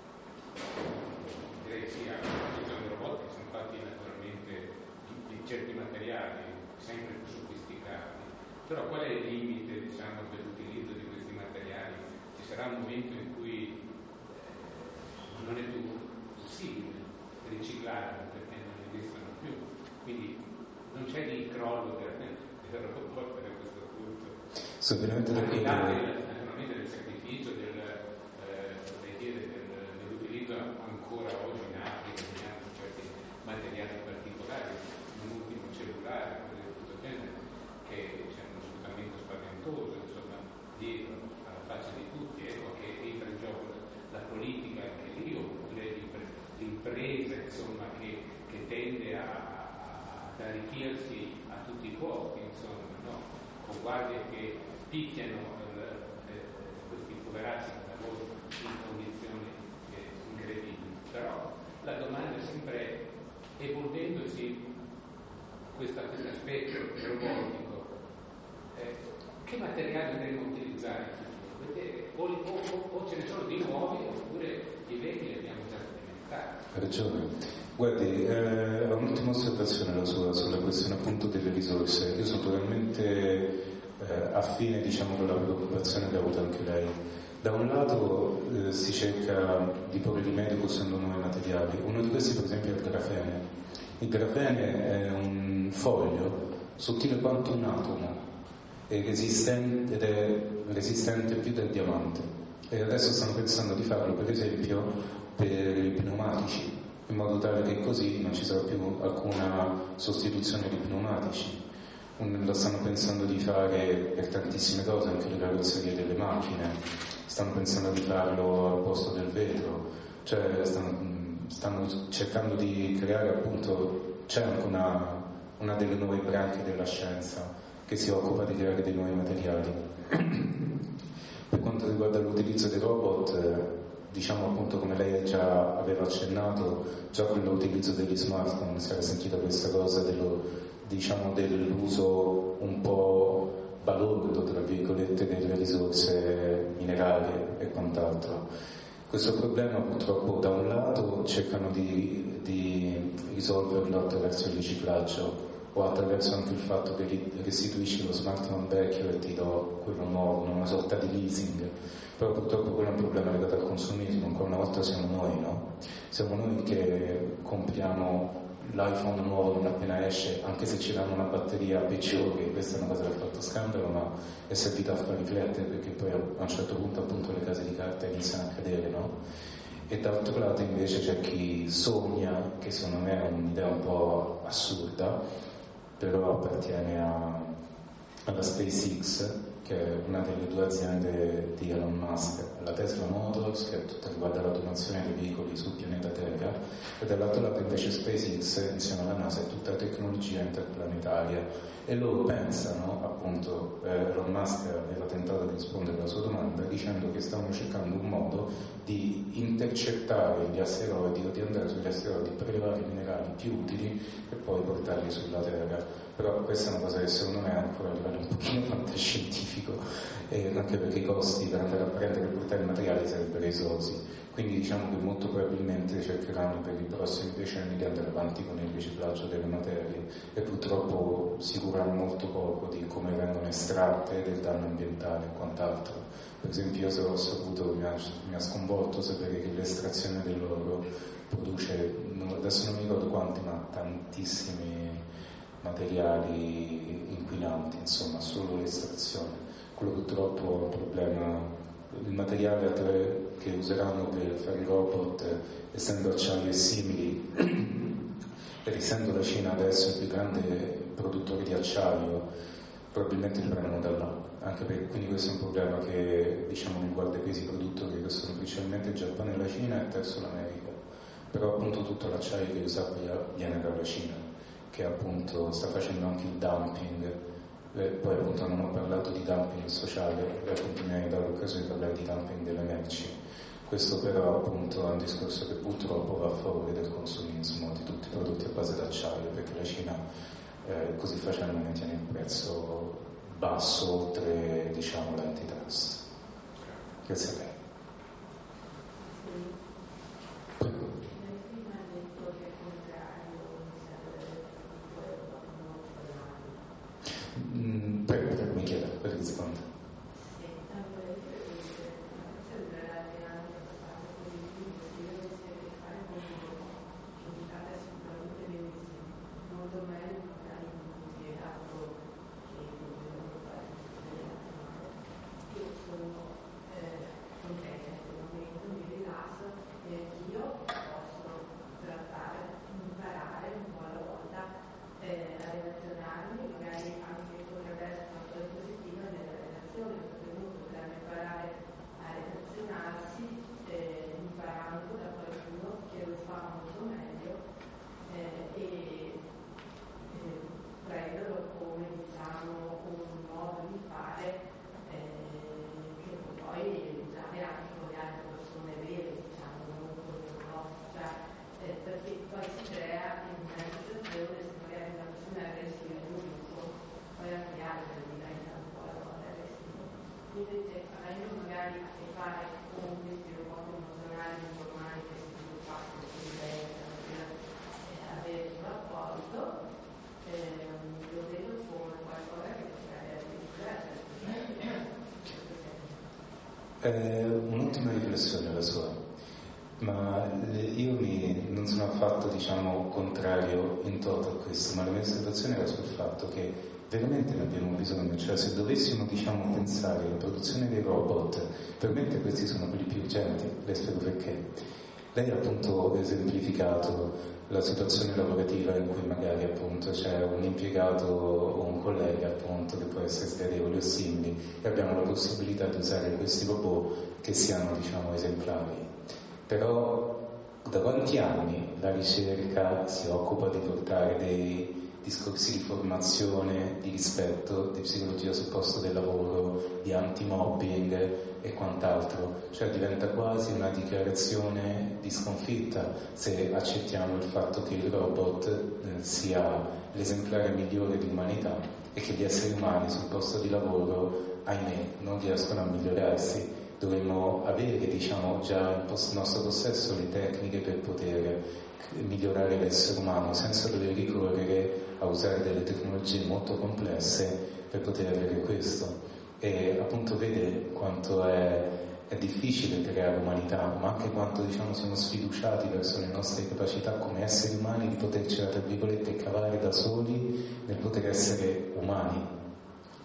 direi sì, alla costruzione dei robot, che sono fatti naturalmente di, di certi materiali sempre più sofisticati. Però qual è il limite, diciamo, dell'utilizzo di questi materiali? Ci sarà un momento in cui eh, non è più possibile riciclarli perché non esistono più, quindi non c'è il crollo del, del robot a questo punto. Sono veramente Al di là d'accordo. del, naturalmente del sacrificio, del, eh, del, del, dell'utilizzo ancora oggi in Africa di certi materiali particolari, non ultimo cellulare, tutto il genere, che c'è uno sfruttamento spaventoso, insomma, dietro alla faccia di tutti, ecco che entra in gioco la politica anche lì, oppure l'impresa, insomma, che, che tende a, a, ad arricchirsi a tutti i costi, insomma, no? Con guardie che picchiano eh, eh, questi poveracci che lavorano in condizioni eh, incredibili. Però la domanda è sempre, evolvendosi questo aspetto robotico, eh, che materiali andremo a utilizzare in futuro? Vedete, o, o, o ce ne sono di nuovi, oppure i vecchi li abbiamo già sperimentati. Ha ragione. Guardi, eh, ho un'ultima osservazione la sua sulla questione appunto delle risorse. Io sono totalmente eh, affine, diciamo, con la preoccupazione che ha avuto anche lei. Da un lato eh, si cerca di porre rimedio costruendo nuovi materiali. Uno di questi per esempio è il grafene. Il grafene è un foglio sottile quanto un atomo è resistente, ed è resistente più del diamante. E adesso stanno pensando di farlo per esempio per i pneumatici, in modo tale che così non ci sarà più alcuna sostituzione di pneumatici. Lo stanno pensando di fare per tantissime cose, anche le carrozzerie delle macchine, stanno pensando di farlo al posto del vetro, cioè stanno, stanno cercando di creare appunto, c'è anche una, una delle nuove branche della scienza che si occupa di creare dei nuovi materiali. Per quanto riguarda l'utilizzo dei robot, eh, diciamo appunto, come lei già aveva accennato, già con l'utilizzo degli smartphone si era sentita questa cosa dello, diciamo, dell'uso un po' balordo, tra virgolette, delle risorse minerarie e quant'altro. Questo problema purtroppo da un lato cercano di, di risolverlo attraverso il riciclaggio o attraverso anche il fatto che restituisci lo smartphone vecchio e ti do quello nuovo, una sorta di leasing. Però purtroppo quello è un problema legato al consumismo, ancora una volta siamo noi, no? Siamo noi che compriamo l'iPhone nuovo non appena esce, anche se ci danno una batteria peggiore. Questa è una cosa che ha fatto scandalo, ma è servita a far riflettere, perché poi a un certo punto appunto le case di carta iniziano a cadere, no? E d'altro lato invece c'è chi sogna, che secondo me è un'idea un po' assurda, però appartiene a, alla SpaceX, che è una delle due aziende di Elon Musk, la Tesla Motors, che tutta riguarda l'automazione dei veicoli sul pianeta Terra, e dall'altro lato invece SpaceX insieme alla NASA è tutta tecnologia interplanetaria. E loro pensano, appunto, eh, Elon Musk aveva tentato di rispondere alla sua domanda dicendo che stavano cercando un modo di intercettare gli asteroidi o di andare sugli asteroidi, prelevare i minerali più utili e poi portarli sulla Terra. Però questa è una cosa che secondo me è ancora a livello un pochino fantascientifico, eh, anche perché i costi per andare a prendere e portare i materiali sarebbero esosi. Quindi diciamo che molto probabilmente cercheranno per i prossimi decenni di andare avanti con il riciclaggio delle materie e purtroppo si curano molto poco di come vengono estratte, del danno ambientale e quant'altro. Per esempio io se ho saputo, mi ha, mi ha sconvolto sapere che l'estrazione dell'oro produce, adesso non mi ricordo quanti, ma tantissimi materiali inquinanti, insomma, solo l'estrazione. Quello purtroppo è un problema. Il materiale che useranno per fare i robot, essendo acciaio e simili, ed essendo la Cina adesso il più grande produttore di acciaio, probabilmente li prendono da là. Anche perché quindi questo è un problema che diciamo riguarda i paesi produttori che sono principalmente il Giappone e la Cina e terzo l'America. Però appunto tutto l'acciaio che io sappia viene dalla Cina, che appunto sta facendo anche il dumping. Eh, poi appunto non ho parlato di dumping sociale, e appunto mi hai dato l'occasione di parlare di dumping delle merci. Questo però appunto è un discorso che purtroppo va a favore del consumismo di tutti i prodotti a base d'acciaio, perché la Cina eh, così facendo mantiene il prezzo basso oltre diciamo l'antitrust. Grazie a lei. Prego. Mm, prego, prego, mi chieda, per rispondere. Sì, allora io credo che sembra che anche abbastanza positivo, se io avessi a che fare con loro, giudicate sicuramente benissimo, molto meglio magari un impiegato che dovevano fare io sono eh, contenta in questo momento, mi rilasso e anch'io posso trattare, imparare un po' alla volta eh, a relazionarmi, magari anche potrebbe essere una cosa positiva nella relazione, perché uno potrebbe imparare a relazionarsi eh, imparando da qualcuno che lo fa molto meglio eh, e, e prenderlo come diciamo un modo di fare eh, che poi usare anche con le altre persone vere, diciamo, non con le nostre, cioè, eh, perché poi si crea in una situazione se magari una persona è aggressiva in un gruppo, poi anche gli altri diventano un po' la volta aggressiva. Invece avendo magari a che fare con questi robot emozionali informali che si sviluppano si diventano per eh, avere un rapporto, eh, lo vedo come qualcosa che potrebbe essere diverso. È un'ottima riflessione la sua, ma io mi, non sono affatto diciamo contrario in toto a questo, ma la mia osservazione era sul fatto che veramente ne abbiamo bisogno, cioè se dovessimo diciamo pensare alla produzione dei robot, veramente questi sono quelli più urgenti, le spiego perché. Lei ha appunto esemplificato la situazione lavorativa in cui magari appunto c'è un impiegato o un collega appunto che può essere sgradevole o simili e abbiamo la possibilità di usare questi robot che siano diciamo esemplari. Però da quanti anni la ricerca si occupa di portare dei discorsi di formazione, di rispetto, di psicologia sul posto del lavoro, di anti-mobbing e quant'altro? Cioè diventa quasi una dichiarazione di sconfitta se accettiamo il fatto che il robot eh, sia l'esemplare migliore di umanità e che gli esseri umani sul posto di lavoro, ahimè, non riescono a migliorarsi. Dovremmo avere, diciamo, già in nostro possesso le tecniche per poter migliorare l'essere umano senza dover ricorrere a usare delle tecnologie molto complesse per poter avere questo. E appunto vede quanto è, è difficile creare umanità, ma anche quanto diciamo siamo sfiduciati verso le nostre capacità come esseri umani di potercela tra virgolette cavare da soli nel poter essere umani.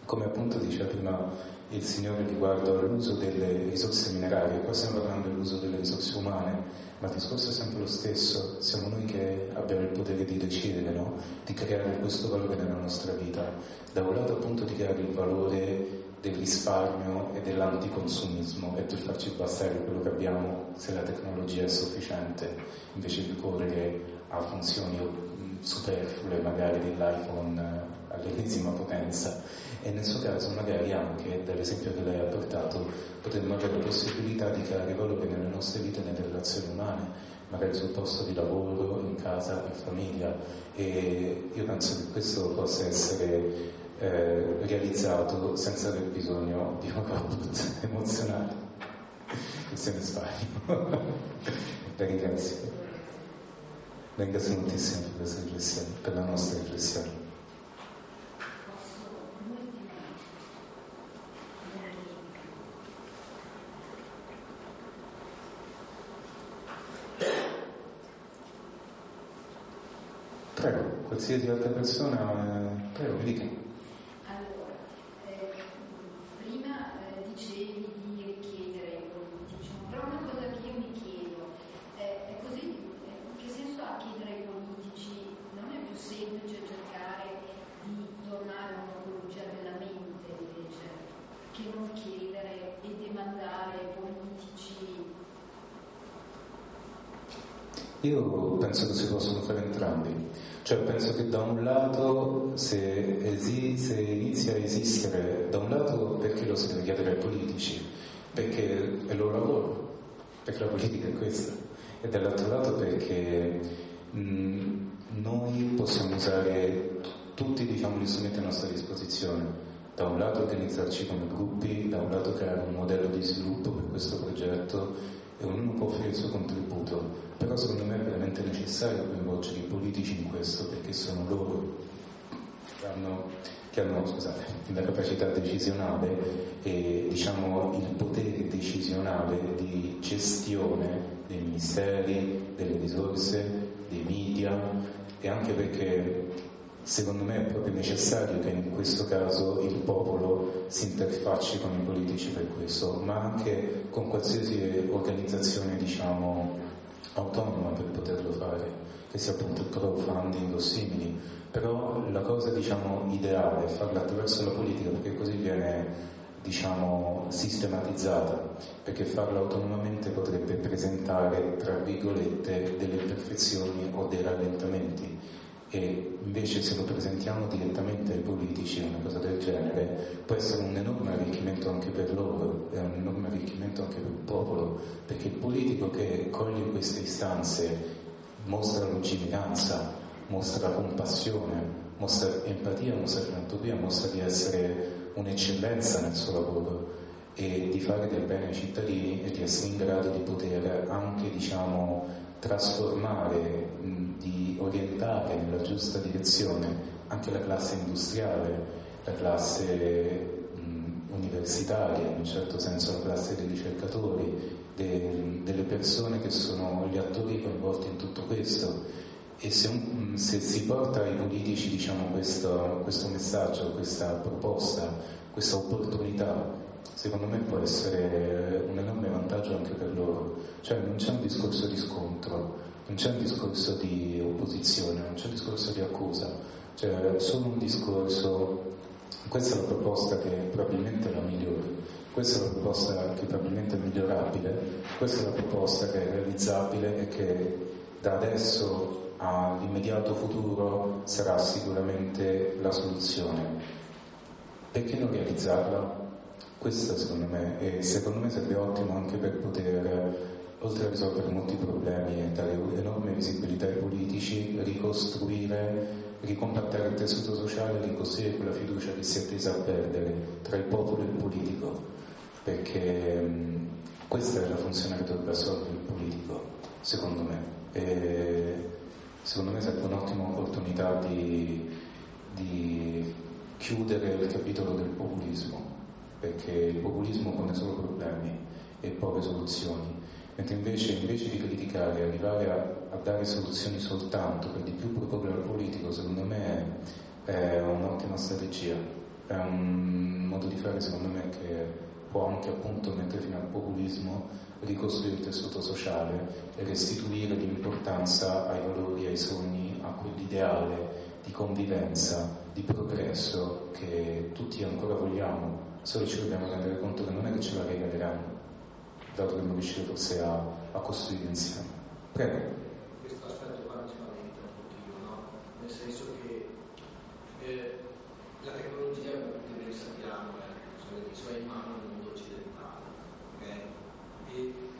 come appunto diceva prima il Signore riguardo all'uso delle risorse minerarie, qua stiamo parlando dell'uso delle risorse umane, ma il discorso è sempre lo stesso, siamo noi che abbiamo il potere di decidere, no? Di creare questo valore nella nostra vita, da un lato appunto di creare il valore del risparmio e dell'anticonsumismo e del farci bastare quello che abbiamo se la tecnologia è sufficiente, invece di correre a funzioni superflue magari dell'iPhone all'ennesima potenza. E nel suo caso magari anche, dall'esempio che lei ha portato, potremmo avere la possibilità di creare valore nelle nostre vite e nelle relazioni umane, magari sul posto di lavoro, in casa, in famiglia, e io penso che questo possa essere eh, realizzato senza aver bisogno di un output emozionale. Questo è un sbaglio. La ringrazio. La ringrazio moltissimo per questa riflessione, per la nostra riflessione. Prego, qualsiasi altra persona, eh, prego, mi dica. Allora, eh, prima eh, dicevi di richiedere ai politici, ma però una cosa che io mi chiedo, eh, è così, eh, che senso ha chiedere ai politici? Non è più semplice cercare di tornare a un'ecologia della mente invece, che non chiedere e demandare ai politici? Io penso che si possono fare entrambi. Cioè penso che da un lato se, esi, se inizia a esistere, da un lato perché lo si deve chiedere ai politici, perché è il loro lavoro, perché la politica è questa, e dall'altro lato perché mh, noi possiamo usare tutti, diciamo, gli strumenti a nostra disposizione, da un lato organizzarci come gruppi, da un lato creare un modello di sviluppo per questo progetto, e ognuno può offrire il suo contributo. Però secondo me è veramente necessario coinvolgere i politici in questo, perché sono loro che hanno, che hanno scusate, la capacità decisionale e diciamo il potere decisionale di gestione dei ministeri, delle risorse, dei media, e anche perché secondo me è proprio necessario che in questo caso il popolo si interfacci con i politici per questo, ma anche con qualsiasi organizzazione, diciamo, autonoma per poterlo fare, che sia appunto il crowdfunding o simili. Però la cosa, diciamo, ideale è farla attraverso la politica, perché così viene, diciamo, sistematizzata, perché farla autonomamente potrebbe presentare, tra virgolette, delle imperfezioni o dei rallentamenti, e invece se lo presentiamo direttamente ai politici, una cosa del genere, può essere un enorme arricchimento anche per loro, è un enorme arricchimento anche per il popolo, perché il politico che coglie queste istanze mostra lungimiranza, mostra compassione, mostra empatia, mostra filantropia, mostra di essere un'eccellenza nel suo lavoro e di fare del bene ai cittadini e di essere in grado di poter anche, diciamo, trasformare, di orientare nella giusta direzione anche la classe industriale, la classe mh, universitaria, in un certo senso la classe dei ricercatori, de, delle persone che sono gli attori coinvolti in tutto questo. E se, un, se si porta ai politici, diciamo, questo, questo messaggio, questa proposta, questa opportunità, secondo me può essere un enorme vantaggio anche per loro. Cioè non c'è un discorso di scontro, non c'è un discorso di opposizione, non c'è un discorso di accusa, c'è solo un discorso. Questa è la proposta che probabilmente è la migliore, questa è la proposta che probabilmente è migliorabile, questa è la proposta che è realizzabile e che da adesso all'immediato futuro sarà sicuramente la soluzione. Perché non realizzarla? Questo secondo me, e secondo me sarebbe ottimo anche per poter, oltre a risolvere molti problemi e dare enorme visibilità ai politici, ricostruire, ricompattare il tessuto sociale, ricostruire quella fiducia che si è tesa a perdere tra il popolo e il politico, perché mh, questa è la funzione che dovrebbe assolvere il politico, secondo me. E secondo me sarebbe un'ottima opportunità di, di chiudere il capitolo del populismo, perché il populismo pone solo problemi e poche soluzioni, mentre invece, invece di criticare e arrivare a, a dare soluzioni soltanto, per di più proporre al politico, secondo me è, è un'ottima strategia. è un modo di fare secondo me che può anche appunto mettere fine al populismo, ricostruire il tessuto sociale e restituire l'importanza ai valori, ai sogni, a quell'ideale di convivenza, di progresso che tutti ancora vogliamo, solo ci dobbiamo rendere conto che non è che ce la regaleranno, la dovremmo riuscire forse a, a costruire insieme. Prego. Questo aspetto qua mi spaventa un pochino, no? Nel senso che eh, la tecnologia, come ben sappiamo, eh, è in mano nel mondo occidentale, ok? E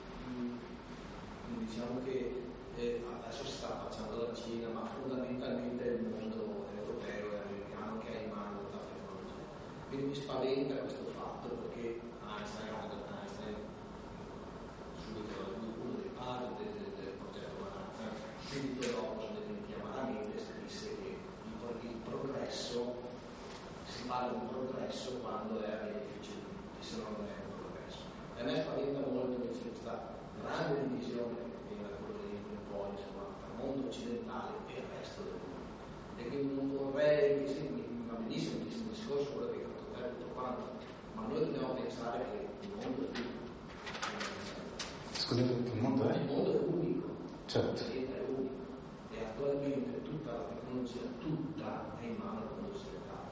mh, diciamo che eh, adesso si sta facendo la Cina, ma fondamentalmente è il mondo europeo e americano che è in mano la tecnologia. Quindi mi spaventa questo fatto, perché Einstein, Albert Einstein, subito uno dei padri del, del, del progetto Manhattan, subito dopo se ne dimentichiamo amaramente, scrisse che il, il progresso, si parla di progresso quando è a beneficio di tutti, se no non è un progresso. E a me spaventa molto che c'è questa grande divisione che viene da quello che un po' insomma, tra il mondo occidentale e il resto del mondo. E quindi non vorrei che sì, va benissimo il discorso, quello che hai fatto te, tutto quanto, ma noi dobbiamo pensare che il mondo è unico. Scusate, che mondo è? Il mondo è unico, certo. Il pianeta è unico. E attualmente tutta la tecnologia, tutta è in mano al mondo occidentale.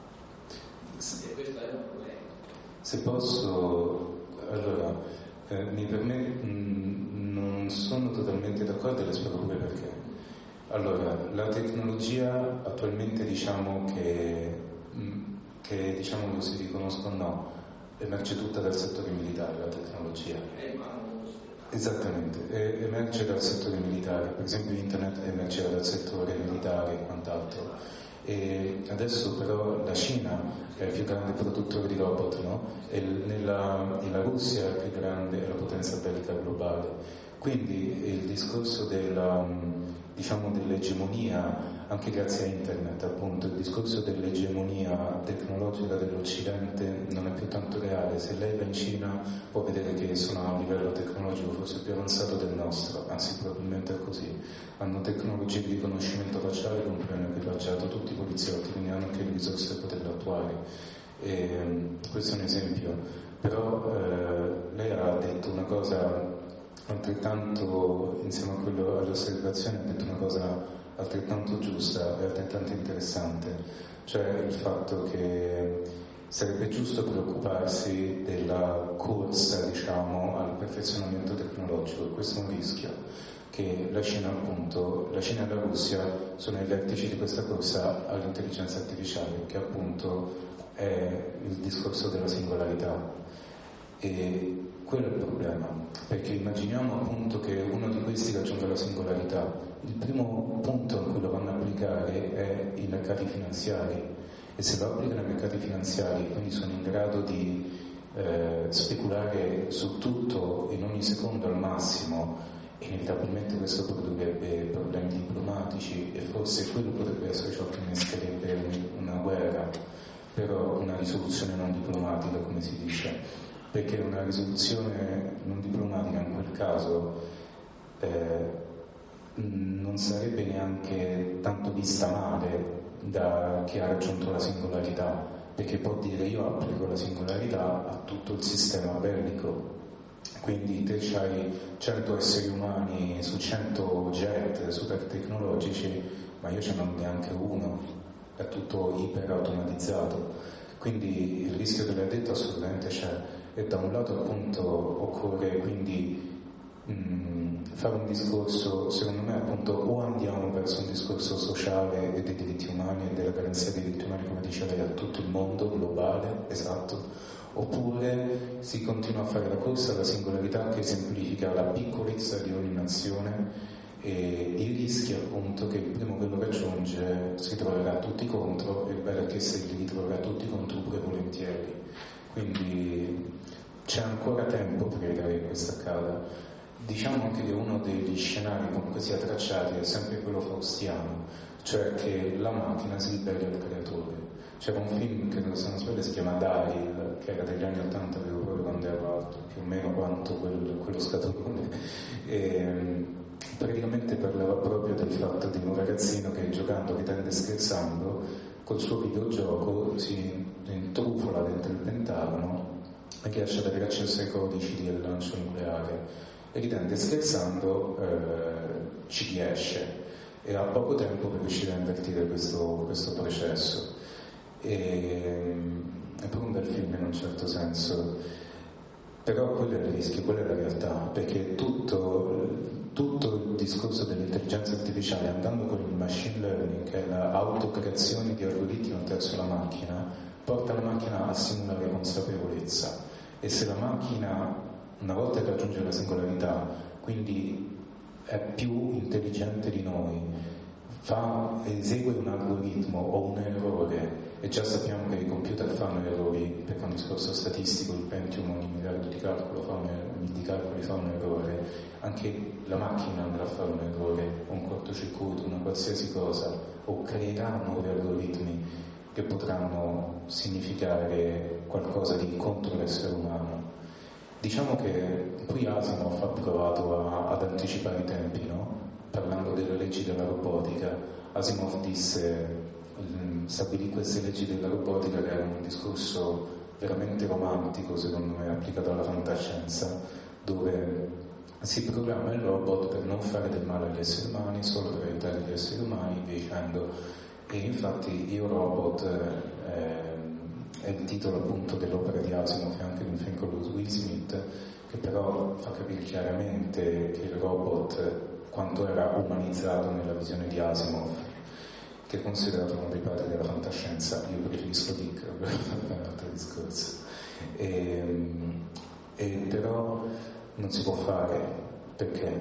E questo è un problema. Se posso, allora, eh, mi permetto, non sono totalmente d'accordo e le spiego pure perché. Allora, la tecnologia attualmente diciamo che, che diciamo così riconosco o no, emerge tutta dal settore militare, la tecnologia. È in mano al mondo occidentale. Esattamente, e, emerge dal settore militare, per esempio internet emergeva dal settore militare e quant'altro. E adesso però la Cina è il più grande produttore di robot, no? E, nella, e la Russia è il più grande, è la potenza bellica globale. Quindi il discorso della, diciamo, dell'egemonia, anche grazie a internet appunto, il discorso dell'egemonia tecnologica dell'Occidente non è più tanto reale. Se lei va in Cina può vedere che sono a un livello tecnologico forse più avanzato del nostro, anzi probabilmente è così. Hanno tecnologie di riconoscimento facciale con cui hanno equipaggiato tutti i poliziotti, quindi hanno anche le risorse per poterlo attuare. E, questo è un esempio. Però eh, lei ha detto una cosa altrettanto, insieme a quello, all'osservazione, ha detto una cosa altrettanto giusta e altrettanto interessante, cioè il fatto che sarebbe giusto preoccuparsi della corsa, diciamo, al perfezionamento tecnologico. Questo è un rischio che la Cina, appunto, la Cina e la Russia sono i vertici di questa corsa all'intelligenza artificiale, che appunto è il discorso della singolarità. E quello è il problema, perché immaginiamo appunto che uno di questi raggiunga la singolarità. Il primo punto in cui lo vanno a applicare è i mercati finanziari, e se lo applicano ai mercati finanziari, quindi sono in grado di eh, speculare su tutto in ogni secondo al massimo, inevitabilmente questo produrrebbe problemi diplomatici, e forse quello potrebbe essere ciò che innescherebbe una guerra, però una risoluzione non diplomatica, come si dice. Perché una risoluzione non diplomatica in quel caso eh, non sarebbe neanche tanto vista male da chi ha raggiunto la singolarità, perché può dire io applico la singolarità a tutto il sistema bellico. Quindi te c'hai cento esseri umani su cento jet super tecnologici, ma io ce n'ho neanche uno, è tutto iperautomatizzato. Quindi il rischio che lei ha detto assolutamente c'è. E da un lato appunto occorre quindi mh, fare un discorso, secondo me appunto, o andiamo verso un discorso sociale e dei diritti umani e della garanzia dei diritti umani, come dice lei, a tutto il mondo globale, esatto, oppure si continua a fare la corsa alla singolarità che esemplifica la piccolezza di ogni nazione e i rischi appunto che il primo che lo raggiunge si troverà tutti contro, e il bello è che se li ritroverà tutti contro pure volentieri. Quindi c'è ancora tempo per evitare che questo accada. Diciamo anche che uno degli scenari comunque sia tracciati è sempre quello faustiano, cioè che la macchina si ribelli al creatore. C'era un film che se non sbaglio si chiama Daryl, che era degli anni ottanta, avevo proprio quando ero alto, più o meno quanto quel, quello scatolone, e praticamente parlava proprio del fatto di un ragazzino che giocando, ridendo e scherzando, col suo videogioco si intrufola dentro il Pentagono e riesce ad avere accesso ai codici del lancio nucleare e ridente scherzando eh, ci riesce e ha poco tempo per riuscire a invertire questo, questo processo e, è pure un bel film in un certo senso, però quello è il rischio, quella è la realtà, perché tutto, tutto il discorso dell'intelligenza artificiale, andando con il machine learning, che è l'autocreazione di algoritmi attraverso la macchina, porta la macchina a simulare consapevolezza, e se la macchina, una volta che raggiunge la singolarità, quindi è più intelligente di noi, fa, esegue un algoritmo o un errore, e già sappiamo che i computer fanno errori, perché è un discorso statistico, il Pentium ogni miliardo di, calcolo fa un, di calcoli fa un errore, anche la macchina andrà a fare un errore, un cortocircuito, una qualsiasi cosa, o creerà nuovi algoritmi che potranno significare qualcosa di contro l'essere umano. Diciamo che qui Asimov ha provato a, ad anticipare i tempi, no? Parlando delle leggi della robotica. Asimov disse, stabilì queste leggi della robotica, che era un discorso veramente romantico, secondo me, applicato alla fantascienza, dove si programma il robot per non fare del male agli esseri umani, solo per aiutare gli esseri umani, via dicendo. E infatti Io Robot eh, è il titolo appunto dell'opera di Asimov, e anche di un film con Will Smith, che però fa capire chiaramente che il robot quanto era umanizzato nella visione di Asimov, che è considerato uno dei padri della fantascienza. Io preferisco Dick, per un altro discorso. E, e però non si può fare, perché?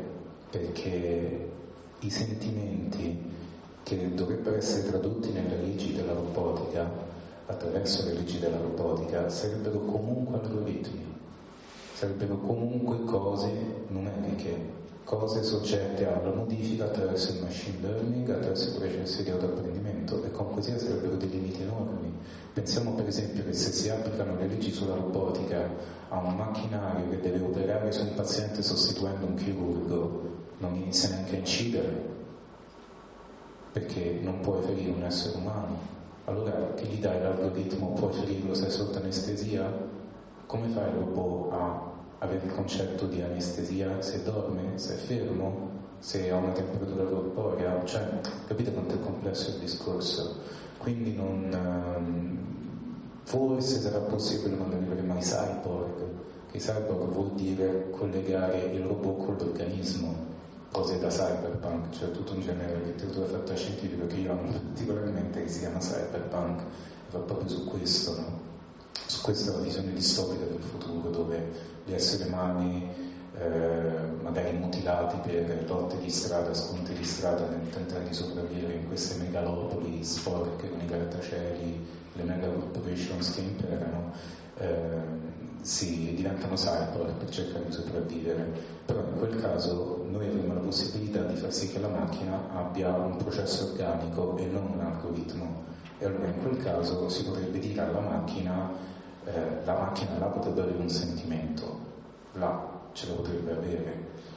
Perché i sentimenti che dovrebbero essere tradotti nelle leggi della robotica, attraverso le leggi della robotica, sarebbero comunque algoritmi, sarebbero comunque cose numeriche, cose soggette alla modifica attraverso il machine learning, attraverso i processi di autoapprendimento, e comunque sia sarebbero dei limiti enormi. Pensiamo per esempio che se si applicano le leggi sulla robotica a un macchinario che deve operare su un paziente sostituendo un chirurgo, non inizia neanche a incidere, perché non puoi ferire un essere umano. Allora che gli dai l'algoritmo? Puoi ferirlo se è sotto anestesia? Come fa il robot a avere il concetto di anestesia se dorme, se è fermo, se ha una temperatura corporea? Cioè, capite quanto è complesso il discorso? Quindi non... Forse sarà possibile quando arriveremo ai cyborg, che cyborg vuol dire collegare il robot con l'organismo, cose da cyberpunk, cioè tutto un genere di letteratura fantascientifica che io amo particolarmente, che si chiama cyberpunk, va proprio su questo, no? Su questa visione distopica del futuro, dove gli esseri umani eh, magari mutilati per lotte di strada, scontri di strada, nel tentare di sopravvivere in queste megalopoli sporche con i grattacieli, le mega corporations che imperano, eh, si diventano cyborg per cercare di sopravvivere. Però in quel caso noi avremo la possibilità di far sì che la macchina abbia un processo organico e non un algoritmo, e allora in quel caso si potrebbe dire alla macchina eh, la macchina là potrebbe avere un sentimento, là ce lo potrebbe avere,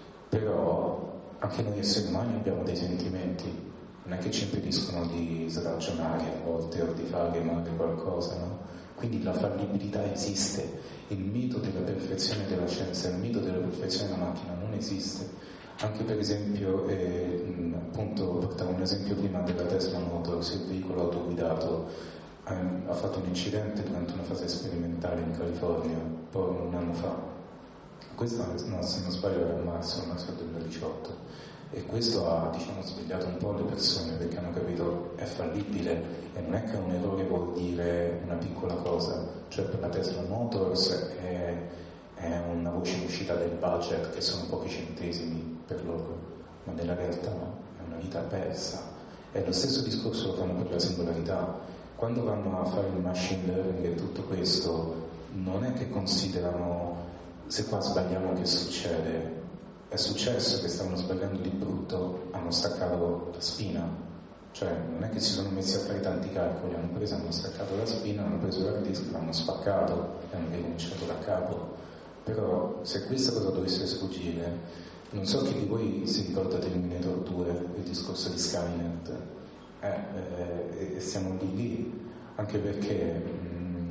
però anche noi esseri umani abbiamo dei sentimenti, non è che ci impediscono di ragionare a volte o di fare male qualcosa, no? Quindi la fallibilità esiste. Il mito della perfezione della scienza, il mito della perfezione della macchina non esiste. Anche per esempio, eh, appunto, portavo un esempio prima della Tesla Motors, il veicolo autoguidato eh, ha fatto un incidente durante una fase sperimentale in California, poi un anno fa. Questo, no, se non sbaglio era a marzo, a marzo del duemiladiciotto. E questo ha, diciamo, svegliato un po' le persone, perché hanno capito è fallibile, e non è che un errore vuol dire una piccola cosa, cioè per la Tesla Motors è, è una voce in uscita del budget che sono pochi centesimi per loro, ma nella realtà no, è una vita persa. E lo stesso discorso lo fanno per la singolarità. Quando vanno a fare il machine learning e tutto questo, non è che considerano se qua sbagliamo che succede. È successo che stavano sbagliando di brutto, hanno staccato la spina, cioè non è che si sono messi a fare tanti calcoli, hanno preso, hanno staccato la spina, hanno preso l'hard disk, l'hanno spaccato e hanno ricominciato da capo. Però se questa cosa dovesse sfuggire, non so chi di voi si ricorda Terminator due, il discorso di Skynet, eh, eh, e siamo lì lì, anche perché mh,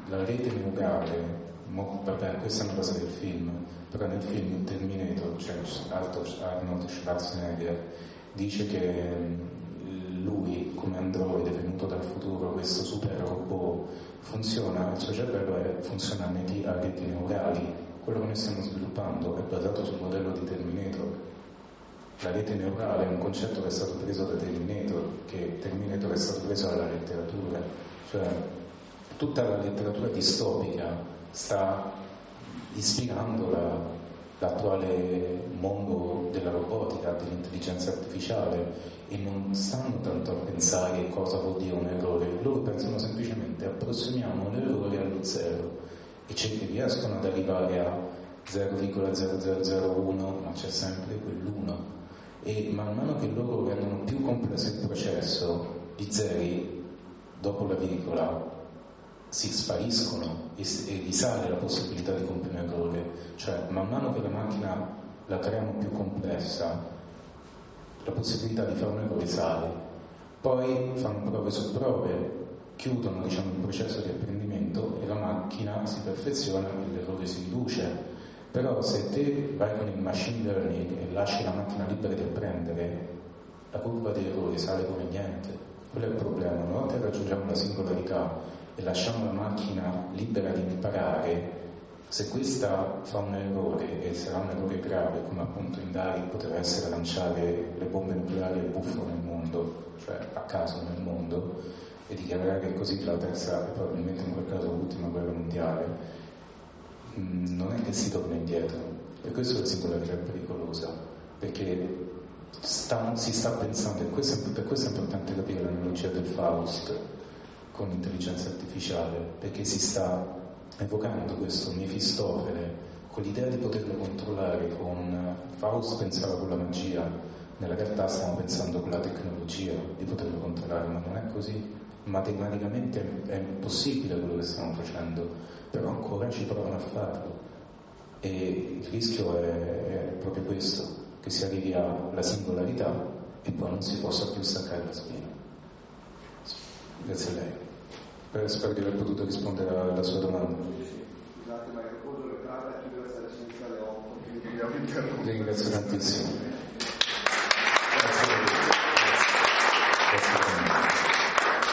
la rete neurale, mo, vabbè, questa è una cosa del film, però nel film Terminator, cioè Arnold Schwarzenegger dice che lui come androide venuto dal futuro, questo super robot, funziona, il suo cervello è, funziona a reti neurali. Quello che noi stiamo sviluppando è basato sul modello di Terminator. La rete neurale è un concetto che è stato preso da Terminator, che Terminator è stato preso dalla letteratura, cioè tutta la letteratura distopica sta ispirando la, l'attuale mondo della robotica, dell'intelligenza artificiale, e non stanno tanto a pensare cosa vuol dire un errore, loro pensano semplicemente approssimiamo l'errore allo zero e c'è che riescono ad arrivare a zero virgola zero zero zero uno, ma c'è sempre quell'uno. E man mano che loro rendono più complesso il processo, i zeri dopo la virgola si spariscono e, e risale la possibilità di compiere un errore, cioè man mano che la macchina la creiamo più complessa la possibilità di fare un errore sale, poi fanno prove su prove, chiudono diciamo, il processo di apprendimento e la macchina si perfeziona e l'errore si riduce. Però se te vai con il machine learning e lasci la macchina libera di apprendere, la curva degli errori sale come niente. Quello è il problema. Una volta che raggiungiamo la singolarità e lasciamo la macchina libera di imparare, se questa fa un errore e sarà un errore grave, come appunto in Dari poteva essere lanciare le bombe nucleari al buffo nel mondo, cioè a caso nel mondo, e dichiarare così la terza e probabilmente in quel caso l'ultima guerra mondiale, non è che si torna indietro, e questo è la singolarità pericolosa, perché sta, si sta pensando, e questo, per questo è importante capire l'analogia del Faust con l'intelligenza artificiale, perché si sta evocando questo Mefistofele con l'idea di poterlo controllare. Con Faust pensava con la magia, nella realtà stiamo pensando con la tecnologia di poterlo controllare, ma non è così. Matematicamente è impossibile quello che stiamo facendo, però ancora ci provano a farlo, e il rischio è, è proprio questo, che si arrivi alla singolarità e poi non si possa più staccare la spina. Grazie a lei. Spero di aver potuto rispondere alla sua domanda. Scusate, ma ricordo le prate a chiudere la sessione alle otto, quindi dobbiamo interrompere. Vi ringrazio tantissimo.